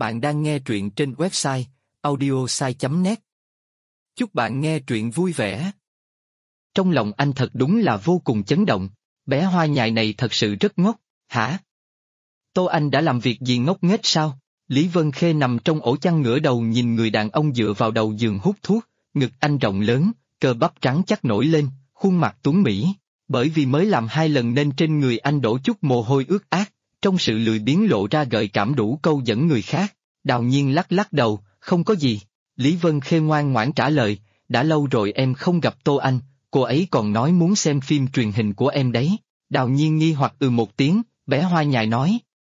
Bạn đang nghe truyện trên website audiosai.net. Chúc bạn nghe truyện vui vẻ. Trong lòng anh thật đúng là vô cùng chấn động, bé hoa nhài này thật sự rất ngốc, hả? Tô Anh đã làm việc gì ngốc nghếch sao? Lý Vân Khê nằm trong ổ chăn ngửa đầu nhìn người đàn ông dựa vào đầu giường hút thuốc, ngực anh rộng lớn, cơ bắp trắng chắc nổi lên, khuôn mặt tuấn mỹ. Bởi vì mới làm 2 lần nên trên người anh đổ chút mồ hôi ướt át, trong sự lười biếng lộ ra gợi cảm đủ câu dẫn người khác. Đào Nhiên lắc lắc đầu, không có gì. Lý Vân Khê ngoan ngoãn trả lời, đã lâu rồi em không gặp Tô Anh, cô ấy còn nói muốn xem phim truyền hình của em đấy. Đào Nhiên nghi hoặc một tiếng, bé hoa nhài nói.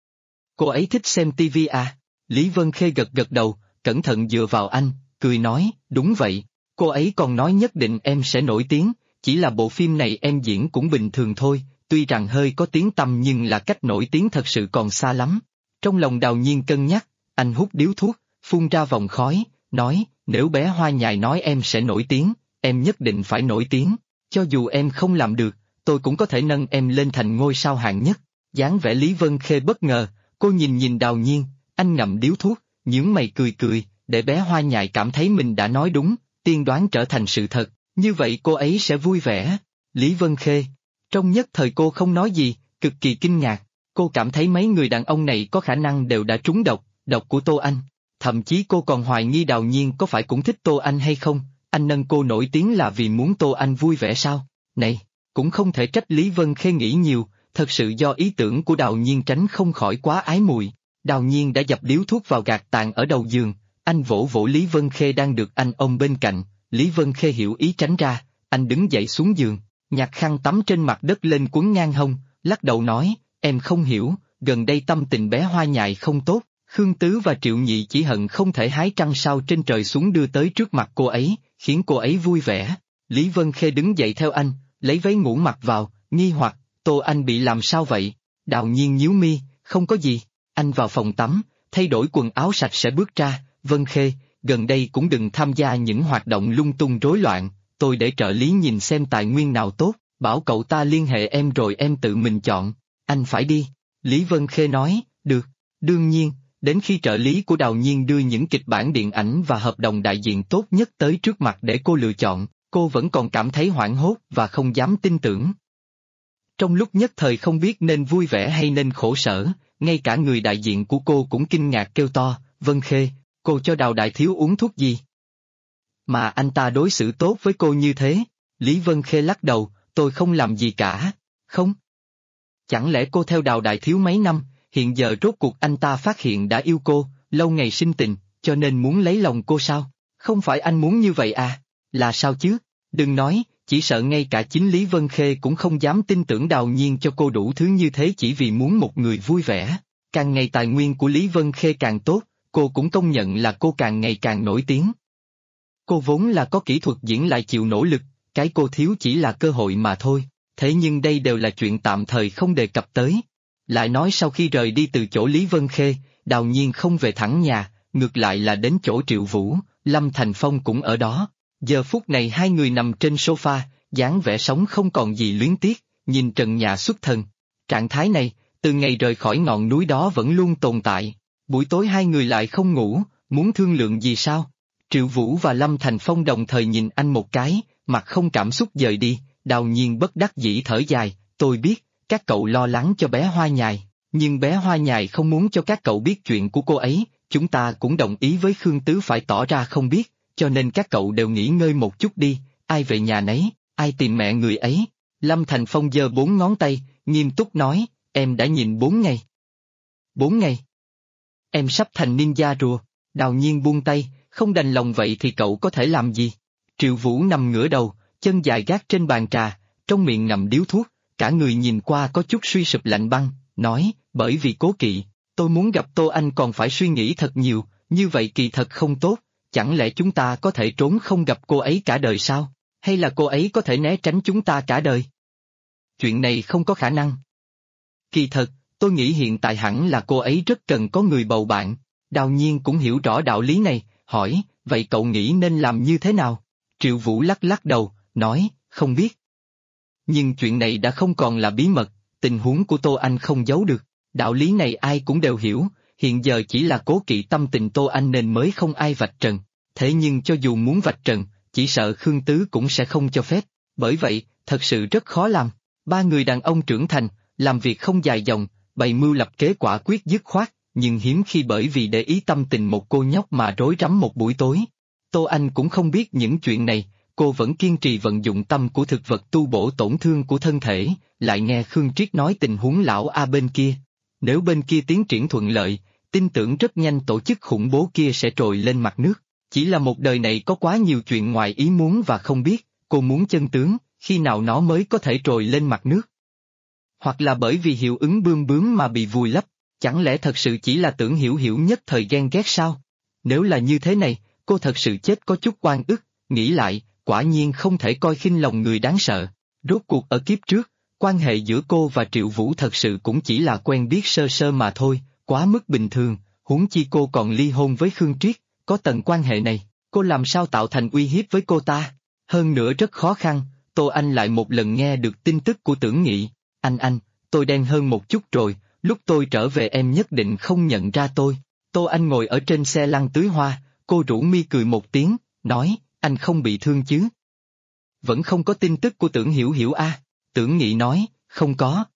Cô ấy thích xem tivi à? Lý Vân Khê gật gật đầu, cẩn thận dựa vào anh, cười nói, đúng vậy, cô ấy còn nói nhất định em sẽ nổi tiếng, chỉ là bộ phim này em diễn cũng bình thường thôi, tuy rằng hơi có tiếng tăm nhưng là cách nổi tiếng thật sự còn xa lắm. Trong lòng Đào Nhiên cân nhắc, anh hút điếu thuốc, phun ra vòng khói, nói, nếu bé hoa nhài nói em sẽ nổi tiếng, em nhất định phải nổi tiếng, cho dù em không làm được, tôi cũng có thể nâng em lên thành ngôi sao hạng nhất. Dáng vẻ Lý Vân Khê bất ngờ, cô nhìn Đào Nhiên, anh ngậm điếu thuốc, nhướng mày cười, để bé hoa nhài cảm thấy mình đã nói đúng, tiên đoán trở thành sự thật, như vậy cô ấy sẽ vui vẻ. Lý Vân Khê, trong nhất thời cô không nói gì, cực kỳ kinh ngạc, cô cảm thấy mấy người đàn ông này có khả năng đều đã trúng độc của Tô Anh, thậm chí cô còn hoài nghi Đào Nhiên có phải cũng thích Tô Anh hay không, anh nâng cô nổi tiếng là vì muốn Tô Anh vui vẻ sao? Này, cũng không thể trách Lý Vân Khê nghĩ nhiều, thật sự do ý tưởng của Đào Nhiên tránh không khỏi quá ái mùi. Đào Nhiên đã dập điếu thuốc vào gạt tàn ở đầu giường, anh vỗ vỗ Lý Vân Khê đang được anh ôm bên cạnh, Lý Vân Khê hiểu ý tránh ra, anh đứng dậy xuống giường, nhặt khăn tắm trên mặt đất lên quấn ngang hông, lắc đầu nói, em không hiểu, gần đây tâm tình bé hoa nhài không tốt, Khương Tứ và Triệu Nhị chỉ hận không thể hái trăng sao trên trời xuống đưa tới trước mặt cô ấy, khiến cô ấy vui vẻ. Lý Vân Khê đứng dậy theo anh, lấy váy ngủ mặc vào, nghi hoặc, Tô Anh bị làm sao vậy? Đào Nhiên nhíu mi, không có gì, anh vào phòng tắm, thay đổi quần áo sạch sẽ bước ra, Vân Khê, gần đây cũng đừng tham gia những hoạt động lung tung rối loạn, tôi để trợ lý nhìn xem tài nguyên nào tốt, bảo cậu ta liên hệ em rồi em tự mình chọn, anh phải đi. Lý Vân Khê nói, được, đương nhiên, đến khi trợ lý của Đào Nhiên đưa những kịch bản điện ảnh và hợp đồng đại diện tốt nhất tới trước mặt để cô lựa chọn, cô vẫn còn cảm thấy hoảng hốt và không dám tin tưởng. Trong lúc nhất thời không biết nên vui vẻ hay nên khổ sở, ngay cả người đại diện của cô cũng kinh ngạc kêu to, Vân Khê, cô cho Đào đại thiếu uống thuốc gì? Mà anh ta đối xử tốt với cô như thế? Lý Vân Khê lắc đầu, tôi không làm gì cả, không? Chẳng lẽ cô theo Đào đại thiếu mấy năm, hiện giờ rốt cuộc anh ta phát hiện đã yêu cô, lâu ngày sinh tình, cho nên muốn lấy lòng cô sao? Không phải anh muốn như vậy à? Là sao chứ? Đừng nói, chỉ sợ ngay cả chính Lý Vân Khê cũng không dám tin tưởng Đào Nhiên cho cô đủ thứ như thế chỉ vì muốn một người vui vẻ. Càng ngày tài nguyên của Lý Vân Khê càng tốt, cô cũng công nhận là cô càng ngày càng nổi tiếng. Cô vốn là có kỹ thuật diễn lại chịu nỗ lực, cái cô thiếu chỉ là cơ hội mà thôi, thế nhưng đây đều là chuyện tạm thời không đề cập tới. Lại nói sau khi rời đi từ chỗ Lý Vân Khê, Đào Nhiên không về thẳng nhà, ngược lại là đến chỗ Triệu Vũ, Lâm Thành Phong cũng ở đó. Giờ phút này hai người nằm trên sofa, dáng vẻ sống không còn gì luyến tiếc, nhìn trần nhà xuất thần. Trạng thái này, từ ngày rời khỏi ngọn núi đó vẫn luôn tồn tại. Buổi tối hai người lại không ngủ, muốn thương lượng gì sao? Triệu Vũ và Lâm Thành Phong đồng thời nhìn anh một cái, mặt không cảm xúc dời đi, Đào Nhiên bất đắc dĩ thở dài, tôi biết, các cậu lo lắng cho bé hoa nhài, nhưng bé hoa nhài không muốn cho các cậu biết chuyện của cô ấy, chúng ta cũng đồng ý với Khương Tứ phải tỏ ra không biết, cho nên các cậu đều nghỉ ngơi một chút đi, ai về nhà nấy, ai tìm mẹ người ấy. Lâm Thành Phong giơ 4 ngón tay, nghiêm túc nói, em đã nhìn 4 ngày. 4 ngày? Em sắp thành ninja rùa. Đào Nhiên buông tay, không đành lòng vậy thì cậu có thể làm gì? Triệu Vũ nằm ngửa đầu, chân dài gác trên bàn trà, trong miệng ngậm điếu thuốc, cả người nhìn qua có chút suy sụp lạnh băng, nói, bởi vì cố kỵ, tôi muốn gặp Tô Anh còn phải suy nghĩ thật nhiều, như vậy kỳ thật không tốt, chẳng lẽ chúng ta có thể trốn không gặp cô ấy cả đời sao? Hay là cô ấy có thể né tránh chúng ta cả đời? Chuyện này không có khả năng. Kỳ thật, tôi nghĩ hiện tại hẳn là cô ấy rất cần có người bầu bạn. Đào Nhiên cũng hiểu rõ đạo lý này, hỏi, vậy cậu nghĩ nên làm như thế nào? Triệu Vũ lắc lắc đầu, nói, không biết. Nhưng chuyện này đã không còn là bí mật, tình huống của Tô Anh không giấu được, đạo lý này ai cũng đều hiểu, hiện giờ chỉ là cố kỵ tâm tình Tô Anh nên mới không ai vạch trần. Thế nhưng cho dù muốn vạch trần, chỉ sợ Khương Tứ cũng sẽ không cho phép, bởi vậy, thật sự rất khó làm. Ba người đàn ông trưởng thành, làm việc không dài dòng, bày mưu lập kế quả quyết dứt khoát, nhưng hiếm khi bởi vì để ý tâm tình một cô nhóc mà rối rắm một buổi tối. Tô Anh cũng không biết những chuyện này, cô vẫn kiên trì vận dụng tâm của thực vật tu bổ tổn thương của thân thể, lại nghe Khương Triết nói tình huống lão A bên kia. Nếu bên kia tiến triển thuận lợi, tin tưởng rất nhanh tổ chức khủng bố kia sẽ trồi lên mặt nước. Chỉ là một đời này có quá nhiều chuyện ngoài ý muốn và không biết, cô muốn chân tướng, khi nào nó mới có thể trồi lên mặt nước. Hoặc là bởi vì hiệu ứng bươm bướm mà bị vùi lấp, chẳng lẽ thật sự chỉ là Tưởng Hiểu Hiểu nhất thời ghen ghét sao? Nếu là như thế này, cô thật sự chết có chút oan ức, nghĩ lại, quả nhiên không thể coi khinh lòng người đáng sợ. Rốt cuộc ở kiếp trước, quan hệ giữa cô và Triệu Vũ thật sự cũng chỉ là quen biết sơ sơ mà thôi, quá mức bình thường, huống chi cô còn ly hôn với Khương Triết, có tầng quan hệ này, cô làm sao tạo thành uy hiếp với cô ta? Hơn nữa rất khó khăn, Tô Anh lại một lần nghe được tin tức của Tưởng Nghị. Anh, tôi đen hơn một chút rồi, lúc tôi trở về em nhất định không nhận ra tôi. Tô Anh ngồi ở trên xe lăn tưới hoa, cô rủ mi cười một tiếng, nói, anh không bị thương chứ? Vẫn không có tin tức của Tưởng Hiểu Hiểu à? Tưởng Nghị nói, không có.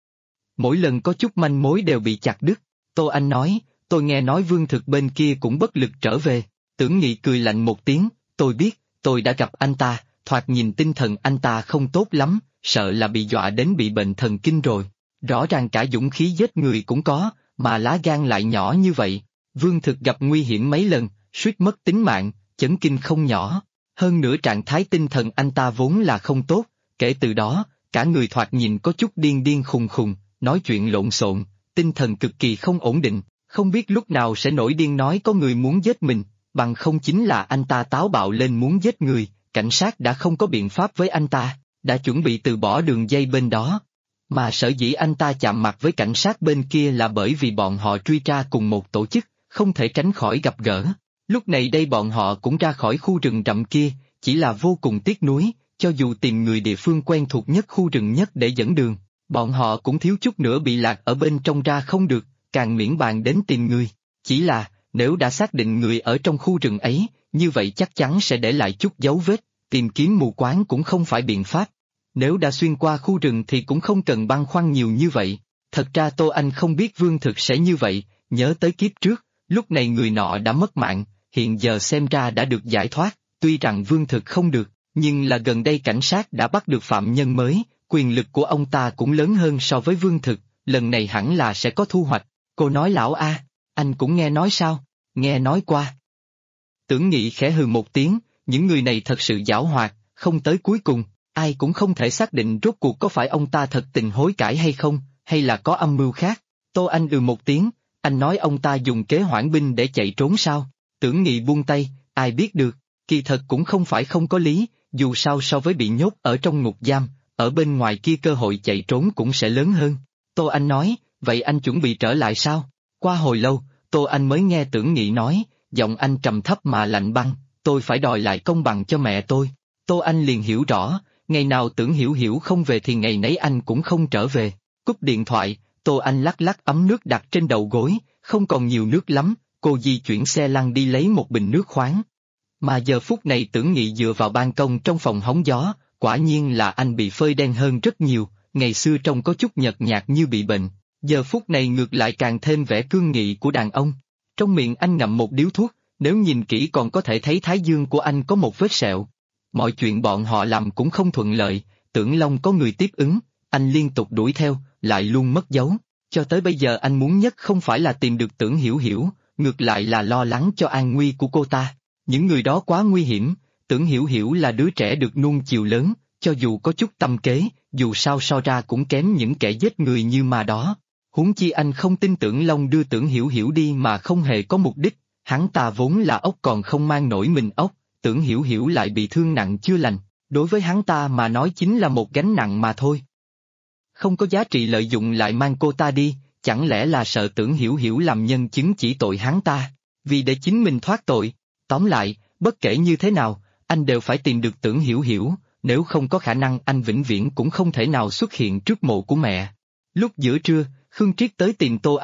Mỗi lần có chút manh mối đều bị chặt đứt. Tô Anh nói, tôi nghe nói Vương Thực bên kia cũng bất lực trở về. Tưởng Nghị cười lạnh một tiếng, tôi biết, tôi đã gặp anh ta, thoạt nhìn tinh thần anh ta không tốt lắm, sợ là bị dọa đến bị bệnh thần kinh rồi. Rõ ràng cả dũng khí giết người cũng có, mà lá gan lại nhỏ như vậy. Vương Thực gặp nguy hiểm mấy lần, suýt mất tính mạng, chấn kinh không nhỏ. Hơn nữa trạng thái tinh thần anh ta vốn là không tốt, kể từ đó, cả người thoạt nhìn có chút điên điên khùng khùng, nói chuyện lộn xộn, tinh thần cực kỳ không ổn định, không biết lúc nào sẽ nổi điên nói có người muốn giết mình, bằng không chính là anh ta táo bạo lên muốn giết người, cảnh sát đã không có biện pháp với anh ta, đã chuẩn bị từ bỏ đường dây bên đó. Mà sở dĩ anh ta chạm mặt với cảnh sát bên kia là bởi vì bọn họ truy tra cùng một tổ chức, không thể tránh khỏi gặp gỡ. Lúc này đây bọn họ cũng ra khỏi khu rừng rậm kia, chỉ là vô cùng tiếc nuối, cho dù tìm người địa phương quen thuộc nhất khu rừng nhất để dẫn đường, bọn họ cũng thiếu chút nữa bị lạc ở bên trong ra không được, càng miễn bàn đến tìm người. Chỉ là, nếu đã xác định người ở trong khu rừng ấy, như vậy chắc chắn sẽ để lại chút dấu vết, tìm kiếm mù quáng cũng không phải biện pháp. Nếu đã xuyên qua khu rừng thì cũng không cần băn khoăn nhiều như vậy. Thật ra Tô Anh không biết Vương Thực sẽ như vậy, nhớ tới kiếp trước, lúc này người nọ đã mất mạng, hiện giờ xem ra đã được giải thoát, tuy rằng Vương Thực không được, nhưng là gần đây cảnh sát đã bắt được phạm nhân mới, quyền lực của ông ta cũng lớn hơn so với Vương Thực, lần này hẳn là sẽ có thu hoạch. Cô nói lão A, anh cũng nghe nói sao? Nghe nói qua. Tưởng Nghị khẽ hừ một tiếng, những người này thật sự giảo hoạt, không tới cuối cùng, ai cũng không thể xác định rốt cuộc có phải ông ta thật tình hối cải hay không, hay là có âm mưu khác. Tô Anh một tiếng, anh nói ông ta dùng kế hoãn binh để chạy trốn sao? Tưởng Nghị buông tay, ai biết được, kỳ thật cũng không phải không có lý, dù sao so với bị nhốt ở trong ngục giam, ở bên ngoài kia cơ hội chạy trốn cũng sẽ lớn hơn. Tô Anh nói, vậy anh chuẩn bị trở lại sao? Qua hồi lâu, Tô Anh mới nghe Tưởng Nghị nói, giọng anh trầm thấp mà lạnh băng, tôi phải đòi lại công bằng cho mẹ tôi. Tô Anh liền hiểu rõ, ngày nào Tưởng Hiểu Hiểu không về thì ngày nấy anh cũng không trở về. Cúp điện thoại, Tô Anh lắc lắc ấm nước đặt trên đầu gối, không còn nhiều nước lắm, cô di chuyển xe lăn đi lấy một bình nước khoáng. Mà giờ phút này Tưởng Nghị dựa vào ban công trong phòng hóng gió, quả nhiên là anh bị phơi đen hơn rất nhiều, ngày xưa trông có chút nhợt nhạt như bị bệnh, giờ phút này ngược lại càng thêm vẻ cương nghị của đàn ông. Trong miệng anh ngậm một điếu thuốc, nếu nhìn kỹ còn có thể thấy thái dương của anh có một vết sẹo. Mọi chuyện bọn họ làm cũng không thuận lợi, Tưởng Long có người tiếp ứng, anh liên tục đuổi theo, lại luôn mất dấu. Cho tới bây giờ anh muốn nhất không phải là tìm được Tưởng Hiểu Hiểu, ngược lại là lo lắng cho an nguy của cô ta. Những người đó quá nguy hiểm, Tưởng Hiểu Hiểu là đứa trẻ được nuông chiều lớn, cho dù có chút tâm kế, dù sao so ra cũng kém những kẻ giết người như mà đó. Huống chi anh không tin Tưởng Long đưa Tưởng Hiểu Hiểu đi mà không hề có mục đích, hắn ta vốn là ốc còn không mang nổi mình ốc, Tưởng Hiểu Hiểu lại bị thương nặng chưa lành, đối với hắn ta mà nói chính là một gánh nặng mà thôi. Không có giá trị lợi dụng lại mang cô ta đi, chẳng lẽ là sợ Tưởng Hiểu Hiểu làm nhân chứng chỉ tội hắn ta, vì để chính mình thoát tội. Tóm lại, bất kể như thế nào, anh đều phải tìm được Tưởng Hiểu Hiểu, nếu không có khả năng anh vĩnh viễn cũng không thể nào xuất hiện trước mộ của mẹ. Lúc giữa trưa, Khương Triết tới tìm Tô Anh,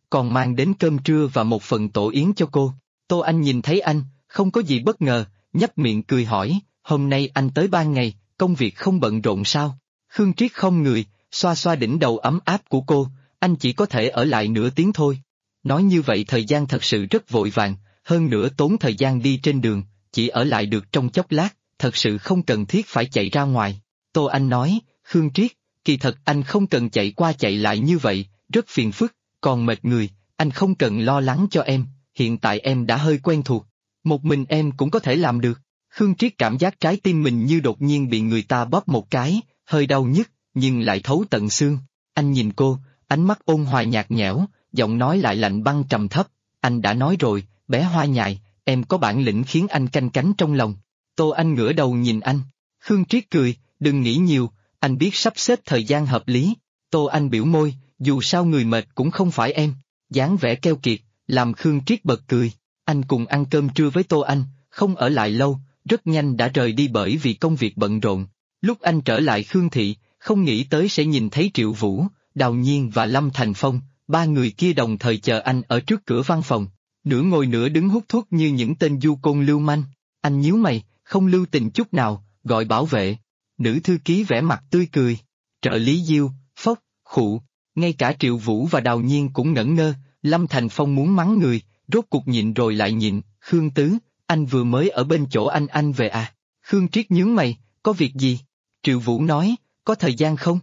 còn mang đến cơm trưa và một phần tổ yến cho cô. Tô Anh nhìn thấy anh, không có gì bất ngờ, nhấp miệng cười hỏi, hôm nay anh tới ban ngày, công việc không bận rộn sao? Khương Triết không người, xoa xoa đỉnh đầu ấm áp của cô, anh chỉ có thể ở lại nửa tiếng thôi. Nói như vậy thời gian thật sự rất vội vàng, hơn nữa tốn thời gian đi trên đường, chỉ ở lại được trong chốc lát, thật sự không cần thiết phải chạy ra ngoài. Tô Anh nói, Khương Triết, kỳ thật anh không cần chạy qua chạy lại như vậy, rất phiền phức, còn mệt người, anh không cần lo lắng cho em, hiện tại em đã hơi quen thuộc, một mình em cũng có thể làm được. Khương Triết cảm giác trái tim mình như đột nhiên bị người ta bóp một cái, hơi đau nhức, nhưng lại thấu tận xương. Anh nhìn cô, ánh mắt ôn hòa nhạt nhẽo, giọng nói lại lạnh băng trầm thấp, anh đã nói rồi, bé hoa nhài, em có bản lĩnh khiến anh canh cánh trong lòng. Tô Anh ngửa đầu nhìn anh. Khương Triết cười, đừng nghĩ nhiều, anh biết sắp xếp thời gian hợp lý. Tô Anh biểu môi, dù sao người mệt cũng không phải em. Dáng vẻ keo kiệt, làm Khương Triết bật cười. Anh cùng ăn cơm trưa với Tô Anh, không ở lại lâu, rất nhanh đã rời đi bởi vì công việc bận rộn. Lúc anh trở lại Khương Thị, không nghĩ tới sẽ nhìn thấy Triệu Vũ, Đào Nhiên và Lâm Thành Phong, ba người kia đồng thời chờ anh ở trước cửa văn phòng. Nửa ngồi nửa đứng hút thuốc như những tên du côn lưu manh. Anh nhíu mày, không lưu tình chút nào, gọi bảo vệ. Nữ thư ký vẻ mặt tươi cười. Trợ lý Diêu, phốc, khụ. Ngay cả Triệu Vũ và Đào Nhiên cũng ngẩn ngơ. Lâm Thành Phong muốn mắng người, rốt cuộc nhịn rồi lại nhịn. Khương Tứ, anh vừa mới ở bên chỗ anh về à? Khương Triết nhướng mày, có việc gì? Triệu Vũ nói, có thời gian không?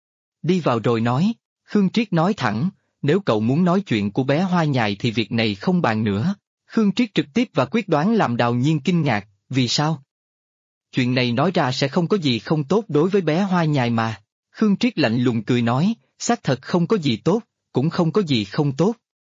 Đi vào rồi nói. Khương Triết nói thẳng, nếu cậu muốn nói chuyện của bé hoa nhài thì việc này không bàn nữa. Khương Triết trực tiếp và quyết đoán làm Đào Nhiên kinh ngạc, vì sao? Chuyện này nói ra sẽ không có gì không tốt đối với bé hoa nhài mà. Khương Triết lạnh lùng cười nói, xác thật không có gì tốt, cũng không có gì không tốt.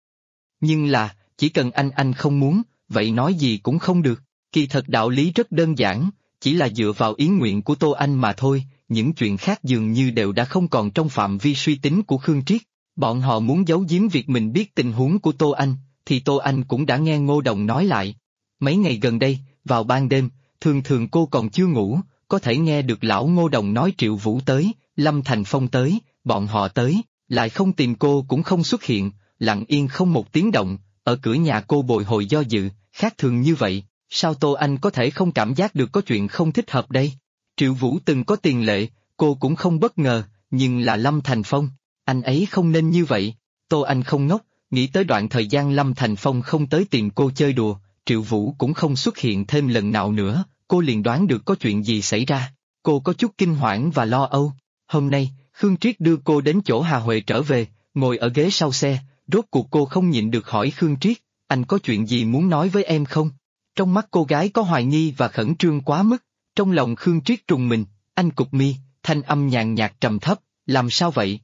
Nhưng là, chỉ cần anh không muốn, vậy nói gì cũng không được. Kỳ thật đạo lý rất đơn giản, chỉ là dựa vào ý nguyện của Tô Anh mà thôi, những chuyện khác dường như đều đã không còn trong phạm vi suy tính của Khương Triết. Bọn họ muốn giấu giếm việc mình biết tình huống của Tô Anh, thì Tô Anh cũng đã nghe Ngô Đồng nói lại. Mấy ngày gần đây, vào ban đêm, thường thường cô còn chưa ngủ, có thể nghe được lão Ngô Đồng nói Triệu Vũ tới, Lâm Thành Phong tới, bọn họ tới, lại không tìm cô cũng không xuất hiện, lặng yên không một tiếng động, ở cửa nhà cô bồi hồi do dự, khác thường như vậy, sao Tô Anh có thể không cảm giác được có chuyện không thích hợp đây? Triệu Vũ từng có tiền lệ, cô cũng không bất ngờ, nhưng là Lâm Thành Phong, anh ấy không nên như vậy. Tô Anh không ngốc, nghĩ tới đoạn thời gian Lâm Thành Phong không tới tìm cô chơi đùa, Triệu Vũ cũng không xuất hiện thêm lần nào nữa, cô liền đoán được có chuyện gì xảy ra. Cô có chút kinh hoảng và lo âu. Hôm nay, Khương Triết đưa cô đến chỗ Hà Huệ trở về, ngồi ở ghế sau xe, rốt cuộc cô không nhịn được hỏi Khương Triết, anh có chuyện gì muốn nói với em không? Trong mắt cô gái có hoài nghi và khẩn trương quá mức, trong lòng Khương Triết trùng mình, anh cụp mi, thanh âm nhàn nhạt trầm thấp, làm sao vậy?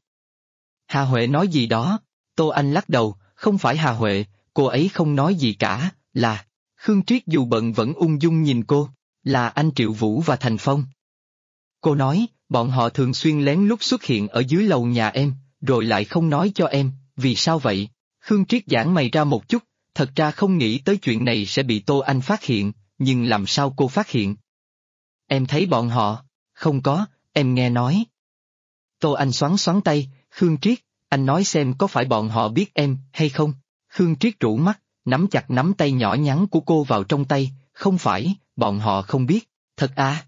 Hà Huệ nói gì đó? Tô Anh lắc đầu, không phải Hà Huệ, cô ấy không nói gì cả, là... Khương Triết dù bận vẫn ung dung nhìn cô, là anh Triệu Vũ và Thành Phong. Cô nói, bọn họ thường xuyên lén lút xuất hiện ở dưới lầu nhà em, rồi lại không nói cho em, vì sao vậy? Khương Triết giãn mày ra một chút, thật ra không nghĩ tới chuyện này sẽ bị Tô Anh phát hiện, nhưng làm sao cô phát hiện? Em thấy bọn họ, không có, em nghe nói. Tô Anh xoắn xoắn tay, Khương Triết, anh nói xem có phải bọn họ biết em, hay không? Khương Triết rũ mắt, nắm chặt nắm tay nhỏ nhắn của cô vào trong tay, không phải, bọn họ không biết, thật à,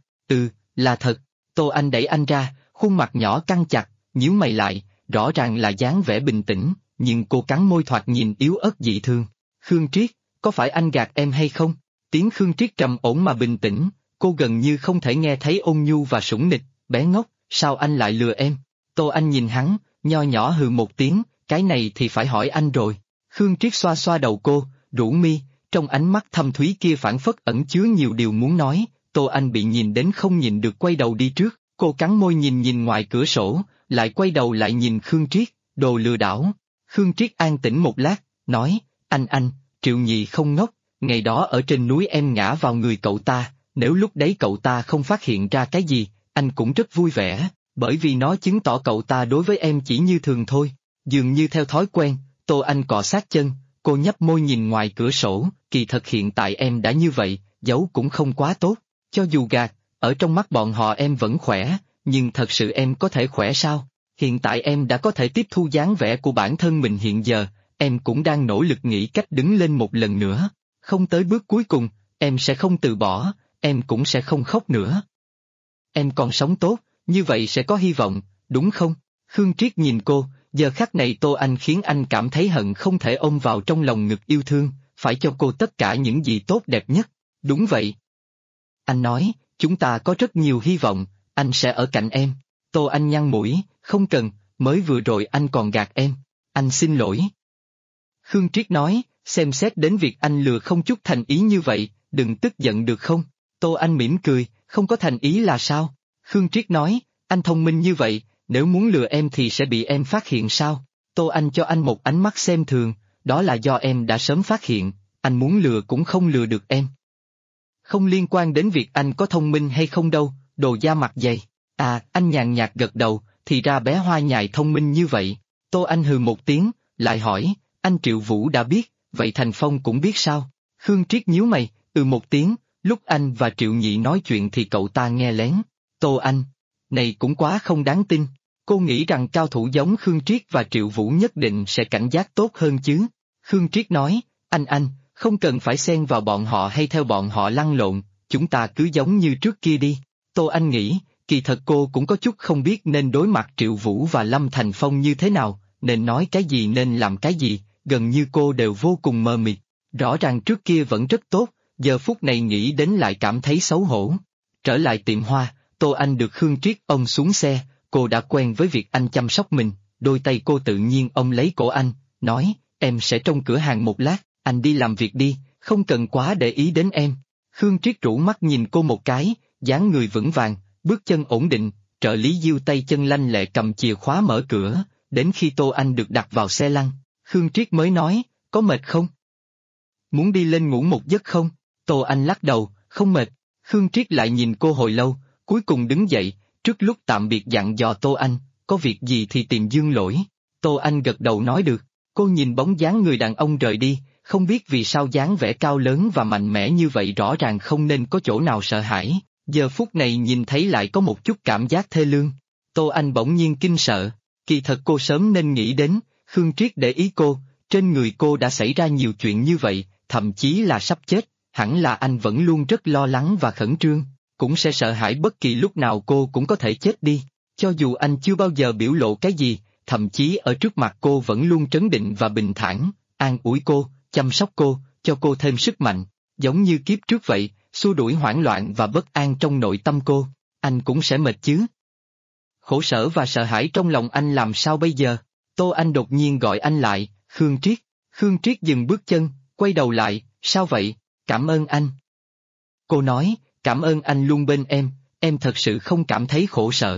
là thật. Tô Anh đẩy anh ra, khuôn mặt nhỏ căng chặt, nhíu mày lại, rõ ràng là dáng vẻ bình tĩnh, nhưng cô cắn môi thoạt nhìn yếu ớt dị thương. Khương Triết, có phải anh gạt em hay không? Tiếng Khương Triết trầm ổn mà bình tĩnh, cô gần như không thể nghe thấy ôn nhu và sủng nịch, bé ngốc, sao anh lại lừa em? Tô Anh nhìn hắn, nho nhỏ hừ một tiếng, cái này thì phải hỏi anh rồi. Khương Triết xoa xoa đầu cô, rũ mi, trong ánh mắt thâm thúy kia phảng phất ẩn chứa nhiều điều muốn nói. Tô Anh bị nhìn đến không nhìn được quay đầu đi trước, cô cắn môi nhìn ngoài cửa sổ, lại quay đầu lại nhìn Khương Triết, đồ lừa đảo. Khương Triết an tĩnh một lát, nói, anh, Triệu Nhị không ngốc, ngày đó ở trên núi em ngã vào người cậu ta, nếu lúc đấy cậu ta không phát hiện ra cái gì, anh cũng rất vui vẻ, bởi vì nó chứng tỏ cậu ta đối với em chỉ như thường thôi. Dường như theo thói quen, Tô Anh cọ sát chân, cô nhấp môi nhìn ngoài cửa sổ, kỳ thật hiện tại em đã như vậy, giấu cũng không quá tốt. Cho dù gạt, ở trong mắt bọn họ em vẫn khỏe, nhưng thật sự em có thể khỏe sao? Hiện tại em đã có thể tiếp thu dáng vẻ của bản thân mình hiện giờ, em cũng đang nỗ lực nghĩ cách đứng lên một lần nữa. Không tới bước cuối cùng, em sẽ không từ bỏ, em cũng sẽ không khóc nữa. Em còn sống tốt, như vậy sẽ có hy vọng, đúng không? Khương Triết nhìn cô, giờ khắc này Tô Anh khiến anh cảm thấy hận không thể ôm vào trong lòng ngực yêu thương, phải cho cô tất cả những gì tốt đẹp nhất. Đúng vậy. Anh nói, chúng ta có rất nhiều hy vọng, anh sẽ ở cạnh em. Tô Anh nhăn mũi, không cần, mới vừa rồi anh còn gạt em. Anh xin lỗi. Khương Triết nói, xem xét đến việc anh lừa không chút thành ý như vậy, đừng tức giận được không? Tô Anh mỉm cười, không có thành ý là sao? Khương Triết nói, anh thông minh như vậy, nếu muốn lừa em thì sẽ bị em phát hiện sao? Tô Anh cho anh một ánh mắt xem thường, đó là do em đã sớm phát hiện, anh muốn lừa cũng không lừa được em. Không liên quan đến việc anh có thông minh hay không đâu, đồ da mặt dày. À, anh nhàn nhạt gật đầu, thì ra bé Hoa Nhài thông minh như vậy. Tô Anh hừ một tiếng, lại hỏi, anh Triệu Vũ đã biết, vậy Thành Phong cũng biết sao? Khương Triết nhíu mày, một tiếng, lúc anh và Triệu Nhị nói chuyện thì cậu ta nghe lén. Tô Anh, này cũng quá không đáng tin. Cô nghĩ rằng cao thủ giống Khương Triết và Triệu Vũ nhất định sẽ cảnh giác tốt hơn chứ. Khương Triết nói, anh, không cần phải xen vào bọn họ hay theo bọn họ lăn lộn, chúng ta cứ giống như trước kia đi. Tô Anh nghĩ, kỳ thật cô cũng có chút không biết nên đối mặt Triệu Vũ và Lâm Thành Phong như thế nào, nên nói cái gì nên làm cái gì, gần như cô đều vô cùng mờ mịt. Rõ ràng trước kia vẫn rất tốt, giờ phút này nghĩ đến lại cảm thấy xấu hổ. Trở lại tiệm hoa, Tô Anh được Khương Triết ôm xuống xe, cô đã quen với việc anh chăm sóc mình, đôi tay cô tự nhiên ôm lấy cổ anh, nói, em sẽ trong cửa hàng một lát, anh đi làm việc đi, không cần quá để ý đến em. Khương Triết rũ mắt nhìn cô một cái, dáng người vững vàng, bước chân ổn định, trợ lý Diêu tay chân lanh lẹ cầm chìa khóa mở cửa, đến khi Tô Anh được đặt vào xe lăn, Khương Triết mới nói, có mệt không? Muốn đi lên ngủ một giấc không? Tô Anh lắc đầu, không mệt. Khương Triết lại nhìn cô hồi lâu, cuối cùng đứng dậy, trước lúc tạm biệt dặn dò Tô Anh, có việc gì thì tìm Dương Lỗi. Tô Anh gật đầu nói được, cô nhìn bóng dáng người đàn ông rời đi, không biết vì sao dáng vẻ cao lớn và mạnh mẽ như vậy rõ ràng không nên có chỗ nào sợ hãi, giờ phút này nhìn thấy lại có một chút cảm giác thê lương. Tô Anh bỗng nhiên kinh sợ, kỳ thật cô sớm nên nghĩ đến, Khương Triết để ý cô, trên người cô đã xảy ra nhiều chuyện như vậy, thậm chí là sắp chết, hẳn là anh vẫn luôn rất lo lắng và khẩn trương, cũng sẽ sợ hãi bất kỳ lúc nào cô cũng có thể chết đi. Cho dù anh chưa bao giờ biểu lộ cái gì, thậm chí ở trước mặt cô vẫn luôn trấn định và bình thản, an ủi cô, chăm sóc cô, cho cô thêm sức mạnh, giống như kiếp trước vậy, xua đuổi hoảng loạn và bất an trong nội tâm cô, anh cũng sẽ mệt chứ. Khổ sở và sợ hãi trong lòng anh làm sao bây giờ? Tô Anh đột nhiên gọi anh lại, Khương Triết. Khương Triết dừng bước chân, quay đầu lại, sao vậy? Cảm ơn anh. Cô nói, cảm ơn anh luôn bên em thật sự không cảm thấy khổ sở.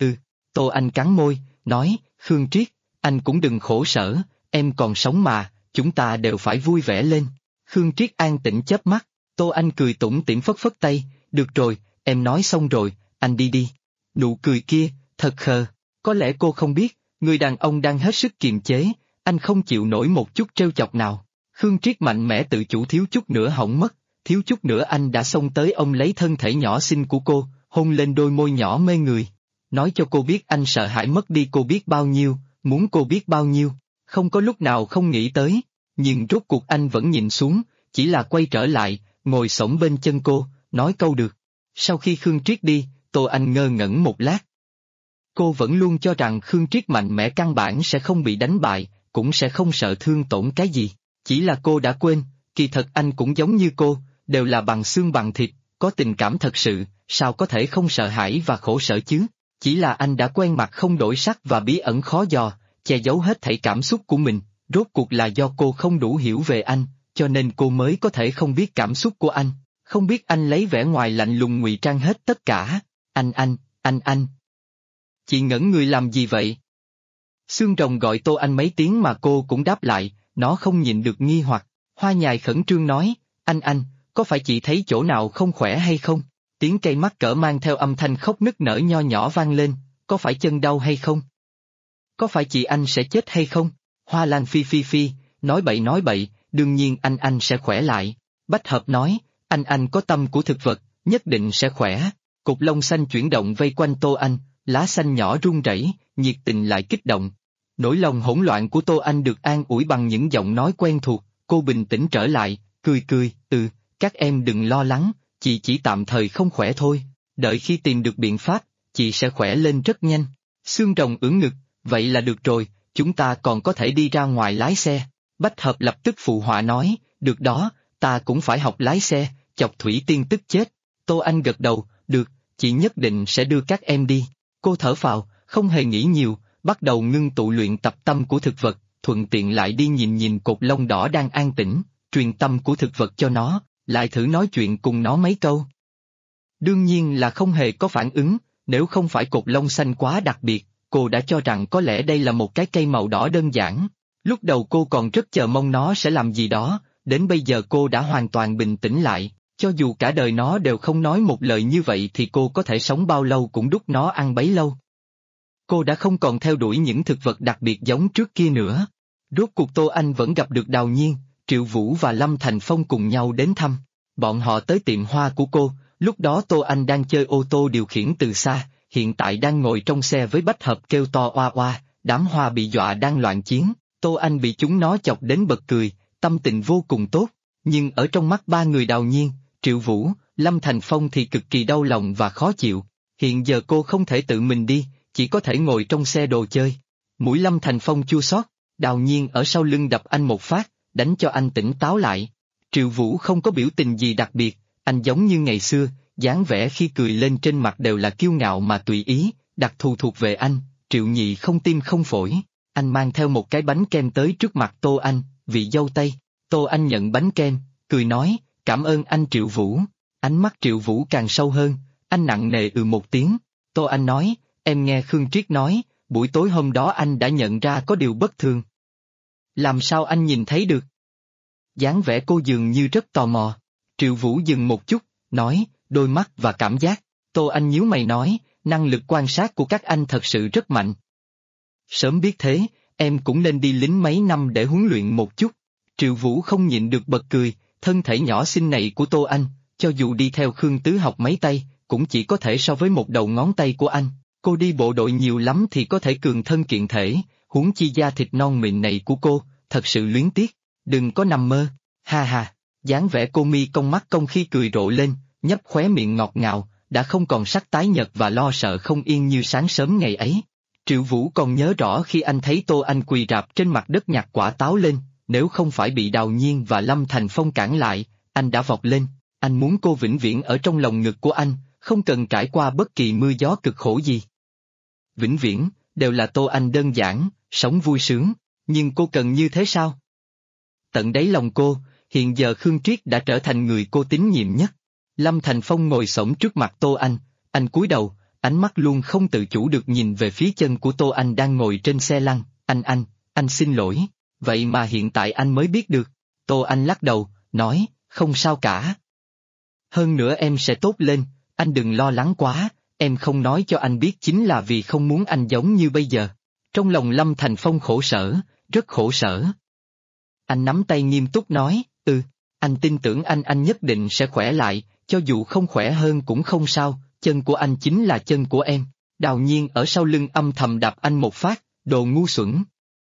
Tô Anh cắn môi, nói, Khương Triết, anh cũng đừng khổ sở, em còn sống mà, chúng ta đều phải vui vẻ lên. Khương Triết an tĩnh chớp mắt, Tô Anh cười tủm tỉm phất phất tay, được rồi, em nói xong rồi, anh đi đi. Nụ cười kia, thật khờ, có lẽ cô không biết, người đàn ông đang hết sức kiềm chế, anh không chịu nổi một chút trêu chọc nào. Khương Triết mạnh mẽ tự chủ thiếu chút nữa hỏng mất, thiếu chút nữa anh đã xông tới ôm lấy thân thể nhỏ xinh của cô, hôn lên đôi môi nhỏ mê người. Nói cho cô biết anh sợ hãi mất đi cô biết bao nhiêu, muốn cô biết bao nhiêu, không có lúc nào không nghĩ tới, nhưng rốt cuộc anh vẫn nhìn xuống, chỉ là quay trở lại, ngồi xổm bên chân cô, nói câu được. Sau khi Khương Triết đi, Tô Anh ngơ ngẩn một lát. Cô vẫn luôn cho rằng Khương Triết mạnh mẽ căn bản sẽ không bị đánh bại, cũng sẽ không sợ thương tổn cái gì, chỉ là cô đã quên, kỳ thật anh cũng giống như cô, đều là bằng xương bằng thịt, có tình cảm thật sự, sao có thể không sợ hãi và khổ sở chứ? Chỉ là anh đã quen mặt không đổi sắc và bí ẩn khó dò, che giấu hết thảy cảm xúc của mình, rốt cuộc là do cô không đủ hiểu về anh, cho nên cô mới có thể không biết cảm xúc của anh, không biết anh lấy vẻ ngoài lạnh lùng ngụy trang hết tất cả. Anh. Chị ngẩn người làm gì vậy? Xương rồng gọi Tô Anh mấy tiếng mà cô cũng đáp lại, nó không nhịn được nghi hoặc. Hoa Nhài khẩn trương nói, anh, có phải chị thấy chỗ nào không khỏe hay không? Tiếng cây mắc cỡ mang theo âm thanh khóc nức nở nho nhỏ vang lên, có phải chân đau hay không? Có phải chị anh sẽ chết hay không? Hoa Lan phi, nói bậy, đương nhiên anh sẽ khỏe lại. Bách Hợp nói, anh có tâm của thực vật, nhất định sẽ khỏe. Cục lông xanh chuyển động vây quanh Tô Anh, lá xanh nhỏ run rẩy, nhiệt tình lại kích động. Nỗi lòng hỗn loạn của Tô Anh được an ủi bằng những giọng nói quen thuộc, cô bình tĩnh trở lại, cười cười, các em đừng lo lắng, chị chỉ tạm thời không khỏe thôi, đợi khi tìm được biện pháp, chị sẽ khỏe lên rất nhanh. Xương rồng ưỡn ngực, vậy là được rồi, chúng ta còn có thể đi ra ngoài lái xe. Bách Hợp lập tức phụ họa nói, được đó, ta cũng phải học lái xe, chọc Thủy Tiên tức chết. Tô Anh gật đầu, được, chị nhất định sẽ đưa các em đi. Cô thở phào, không hề nghĩ nhiều, bắt đầu ngưng tụ luyện tập tâm của thực vật, thuận tiện lại đi nhìn nhìn cột lông đỏ đang an tĩnh, truyền tâm của thực vật cho nó, lại thử nói chuyện cùng nó mấy câu. Đương nhiên là không hề có phản ứng, nếu không phải cột lông xanh quá đặc biệt, cô đã cho rằng có lẽ đây là một cái cây màu đỏ đơn giản. Lúc đầu cô còn rất chờ mong nó sẽ làm gì đó, đến bây giờ cô đã hoàn toàn bình tĩnh lại, cho dù cả đời nó đều không nói một lời như vậy thì cô có thể sống bao lâu cũng đút nó ăn bấy lâu. Cô đã không còn theo đuổi những thực vật đặc biệt giống trước kia nữa. Rốt cuộc Tô Anh vẫn gặp được Đào Nhiên, Triệu Vũ và Lâm Thành Phong cùng nhau đến thăm. Bọn họ tới tiệm hoa của cô, lúc đó Tô Anh đang chơi ô tô điều khiển từ xa, hiện tại đang ngồi trong xe với Bách Hợp kêu to oa oa, đám hoa bị dọa đang loạn chiến, Tô Anh bị chúng nó chọc đến bật cười, tâm tình vô cùng tốt, nhưng ở trong mắt ba người Đào Nhiên, Triệu Vũ, Lâm Thành Phong thì cực kỳ đau lòng và khó chịu. Hiện giờ cô không thể tự mình đi, chỉ có thể ngồi trong xe đồ chơi. Mũi Lâm Thành Phong chua xót, Đào Nhiên ở sau lưng đập anh một phát, đánh cho anh tỉnh táo lại. Triệu Vũ không có biểu tình gì đặc biệt, anh giống như ngày xưa, dáng vẻ khi cười lên trên mặt đều là kiêu ngạo mà tùy ý, đặc thù thuộc về anh. Triệu Nhị không tim không phổi, anh mang theo một cái bánh kem tới trước mặt Tô Anh, vị dâu tây. Tô Anh nhận bánh kem, cười nói, cảm ơn anh Triệu Vũ. Ánh mắt Triệu Vũ càng sâu hơn, anh nặng nề một tiếng. Tô Anh nói, em nghe Khương Triết nói, buổi tối hôm đó anh đã nhận ra có điều bất thường. Làm sao anh nhìn thấy được? Dáng vẻ cô dường như rất tò mò. Triệu Vũ dừng một chút, nói, đôi mắt và cảm giác. Tô Anh nhíu mày nói, năng lực quan sát của các anh thật sự rất mạnh. Sớm biết thế, em cũng nên đi lính mấy năm để huấn luyện một chút. Triệu Vũ không nhịn được bật cười, thân thể nhỏ xinh này của Tô Anh, cho dù đi theo Khương Tứ học mấy tay, cũng chỉ có thể so với một đầu ngón tay của anh. Cô đi bộ đội nhiều lắm thì có thể cường thân kiện thể, huống chi da thịt non mịn này của cô, thật sự luyến tiếc, đừng có nằm mơ, ha ha. Dáng vẻ cô mi cong mắt cong khi cười rộ lên, nhấp khóe miệng ngọt ngào, đã không còn sắc tái nhợt và lo sợ không yên như sáng sớm ngày ấy. Triệu Vũ còn nhớ rõ khi anh thấy Tô Anh quỳ rạp trên mặt đất nhặt quả táo lên, nếu không phải bị Đào Nhiên và Lâm Thành Phong cản lại, anh đã vọt lên, anh muốn cô vĩnh viễn ở trong lòng ngực của anh, không cần trải qua bất kỳ mưa gió cực khổ gì. Vĩnh viễn, đều là Tô Anh đơn giản, sống vui sướng, nhưng cô cần như thế sao? Tận đáy lòng cô, hiện giờ Khương Triết đã trở thành người cô tín nhiệm nhất. Lâm Thành Phong ngồi xổm trước mặt Tô anh cúi đầu, ánh mắt luôn không tự chủ được nhìn về phía chân của Tô Anh đang ngồi trên xe lăn, anh xin lỗi, vậy mà hiện tại anh mới biết được. Tô Anh lắc đầu, nói, không sao cả. Hơn nữa em sẽ tốt lên, anh đừng lo lắng quá, em không nói cho anh biết chính là vì không muốn anh giống như bây giờ. Trong lòng Lâm Thành Phong khổ sở, rất khổ sở. Anh nắm tay nghiêm túc nói, anh tin tưởng anh nhất định sẽ khỏe lại, cho dù không khỏe hơn cũng không sao, chân của anh chính là chân của em. Đào Nhiên ở sau lưng âm thầm đạp anh một phát, đồ ngu xuẩn.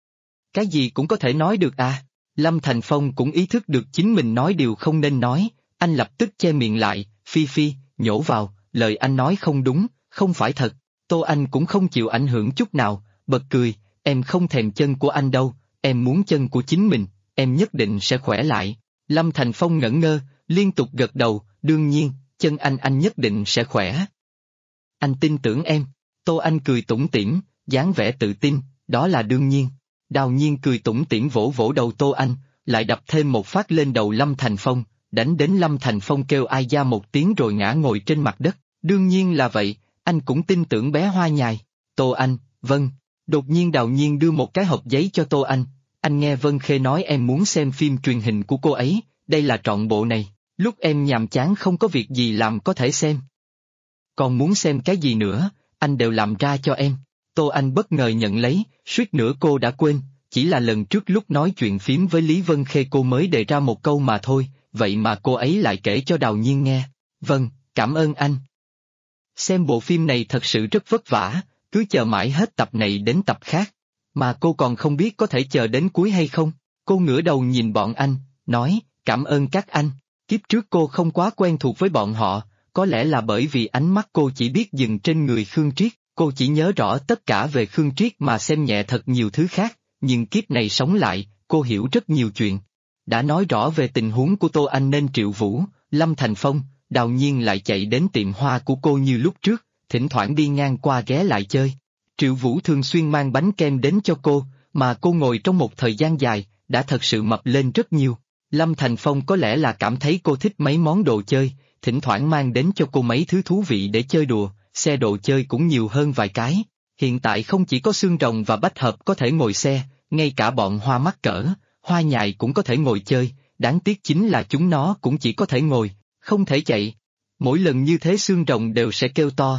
Cái gì cũng có thể nói được à? Lâm Thành Phong cũng ý thức được chính mình nói điều không nên nói, anh lập tức che miệng lại, phi, nhổ vào, lời anh nói không đúng, không phải thật. Tô Anh cũng không chịu ảnh hưởng chút nào, bật cười, em không thèm chân của anh đâu, em muốn chân của chính mình, em nhất định sẽ khỏe lại. Lâm Thành Phong ngẩn ngơ, liên tục gật đầu, đương nhiên, chân anh nhất định sẽ khỏe. Anh tin tưởng em. Tô Anh cười tủm tỉm, dáng vẻ tự tin, đó là đương nhiên. Đào Nhiên cười tủm tỉm vỗ vỗ đầu Tô Anh, lại đập thêm một phát lên đầu Lâm Thành Phong, đánh đến Lâm Thành Phong kêu ai da một tiếng rồi ngã ngồi trên mặt đất. Đương nhiên là vậy, anh cũng tin tưởng bé Hoa Nhài. Tô Anh, vâng. Đột nhiên Đào Nhiên đưa một cái hộp giấy cho Tô Anh nghe Vân Khê nói em muốn xem phim truyền hình của cô ấy, đây là trọn bộ này, lúc em nhàm chán không có việc gì làm có thể xem. Còn muốn xem cái gì nữa, anh đều làm ra cho em. Tô Anh bất ngờ nhận lấy, suýt nữa cô đã quên, chỉ là lần trước lúc nói chuyện phím với Lý Vân Khê cô mới đề ra một câu mà thôi, vậy mà cô ấy lại kể cho Đào Nhiên nghe. Vâng, cảm ơn anh. Xem bộ phim này thật sự rất vất vả, cứ chờ mãi hết tập này đến tập khác. Mà cô còn không biết có thể chờ đến cuối hay không. Cô ngửa đầu nhìn bọn anh, nói, cảm ơn các anh. Kiếp trước cô không quá quen thuộc với bọn họ, có lẽ là bởi vì ánh mắt cô chỉ biết dừng trên người Khương Triết, cô chỉ nhớ rõ tất cả về Khương Triết mà xem nhẹ thật nhiều thứ khác, nhưng kiếp này sống lại, cô hiểu rất nhiều chuyện. Đã nói rõ về tình huống của Tô Anh nên Triệu Vũ, Lâm Thành Phong, Đào Nhiên lại chạy đến tiệm hoa của cô như lúc trước, thỉnh thoảng đi ngang qua ghé lại chơi. Triệu Vũ thường xuyên mang bánh kem đến cho cô, mà cô ngồi trong một thời gian dài, đã thật sự mập lên rất nhiều. Lâm Thành Phong có lẽ là cảm thấy cô thích mấy món đồ chơi, thỉnh thoảng mang đến cho cô mấy thứ thú vị để chơi đùa, xe đồ chơi cũng nhiều hơn vài cái. Hiện tại không chỉ có xương rồng và bách hợp có thể ngồi xe, ngay cả bọn hoa mắc cỡ, hoa nhài cũng có thể ngồi chơi, đáng tiếc chính là chúng nó cũng chỉ có thể ngồi, không thể chạy. Mỗi lần như thế xương rồng đều sẽ kêu to,